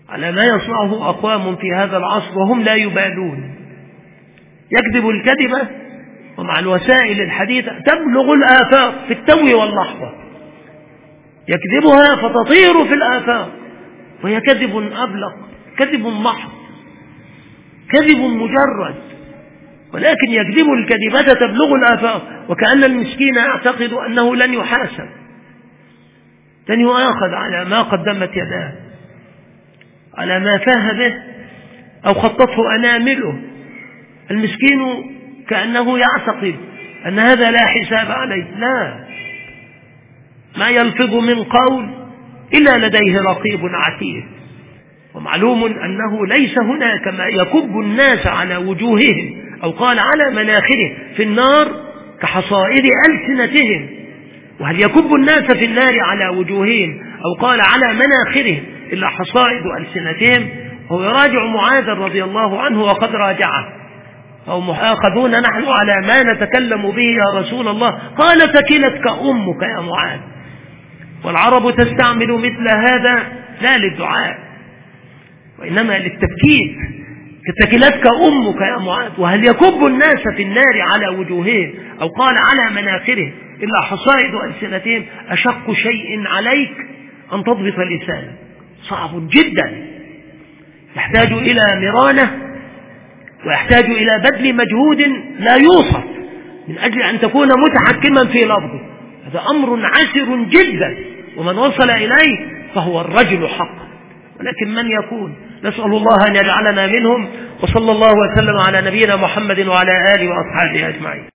على ما يصنعه أقوام في هذا العصر وهم لا يبالون. يكذب الكذبة ومع الوسائل الحديثة تبلغ الآفاق في التو واللحظة، يكذبها فتطير في الآفاق، وهي كذب أبلغ، كذب محض، كذب مجرد، ولكن يكذب الكذبة تبلغ الآفاق، وكأن المسكين يعتقد أنه لن يحاسب، لن يؤاخذ على ما قدمت يداه، على ما فاه به أو خطته أنامله. المسكين كأنه يعتقد أن هذا لا حساب عليه. لا، ما يلفظ من قول إلا لديه رقيب عتيد. ومعلوم أنه ليس هناك ما يكب الناس على وجوههم أو قال على مناخرهم في النار كحصائد ألسنتهم. وهل يكب الناس في النار على وجوههم أو قال على مناخرهم إلا حصائد ألسنتهم؟ هو يراجع معاذ رضي الله عنه وقد راجعه، أو مؤاخذون نحن على ما نتكلم به يا رسول الله؟ قال ثكلتك أمك يا معاذ. والعرب تستعمل مثل هذا لا للدعاء وإنما للتبكيت، ثكلتك أمك يا معاذ. وهل يكب الناس في النار على وجوههم أو قال على مناخرهم إلا حصائد ألسنتهم؟ أشق شيء عليك أن تضبط لسانك، صعب جدا، يحتاج إلى مرانة ويحتاج إلى بذل مجهود لا يوصف من أجل أن تكون متحكما في لفظه. هذا أمر عسر جدا، ومن وصل إليه فهو الرجل حقا. ولكن من يكون؟ نسأل الله أن يجعلنا منهم. وصلى الله وسلم على نبينا محمد وعلى آله وأصحابه أجمعين.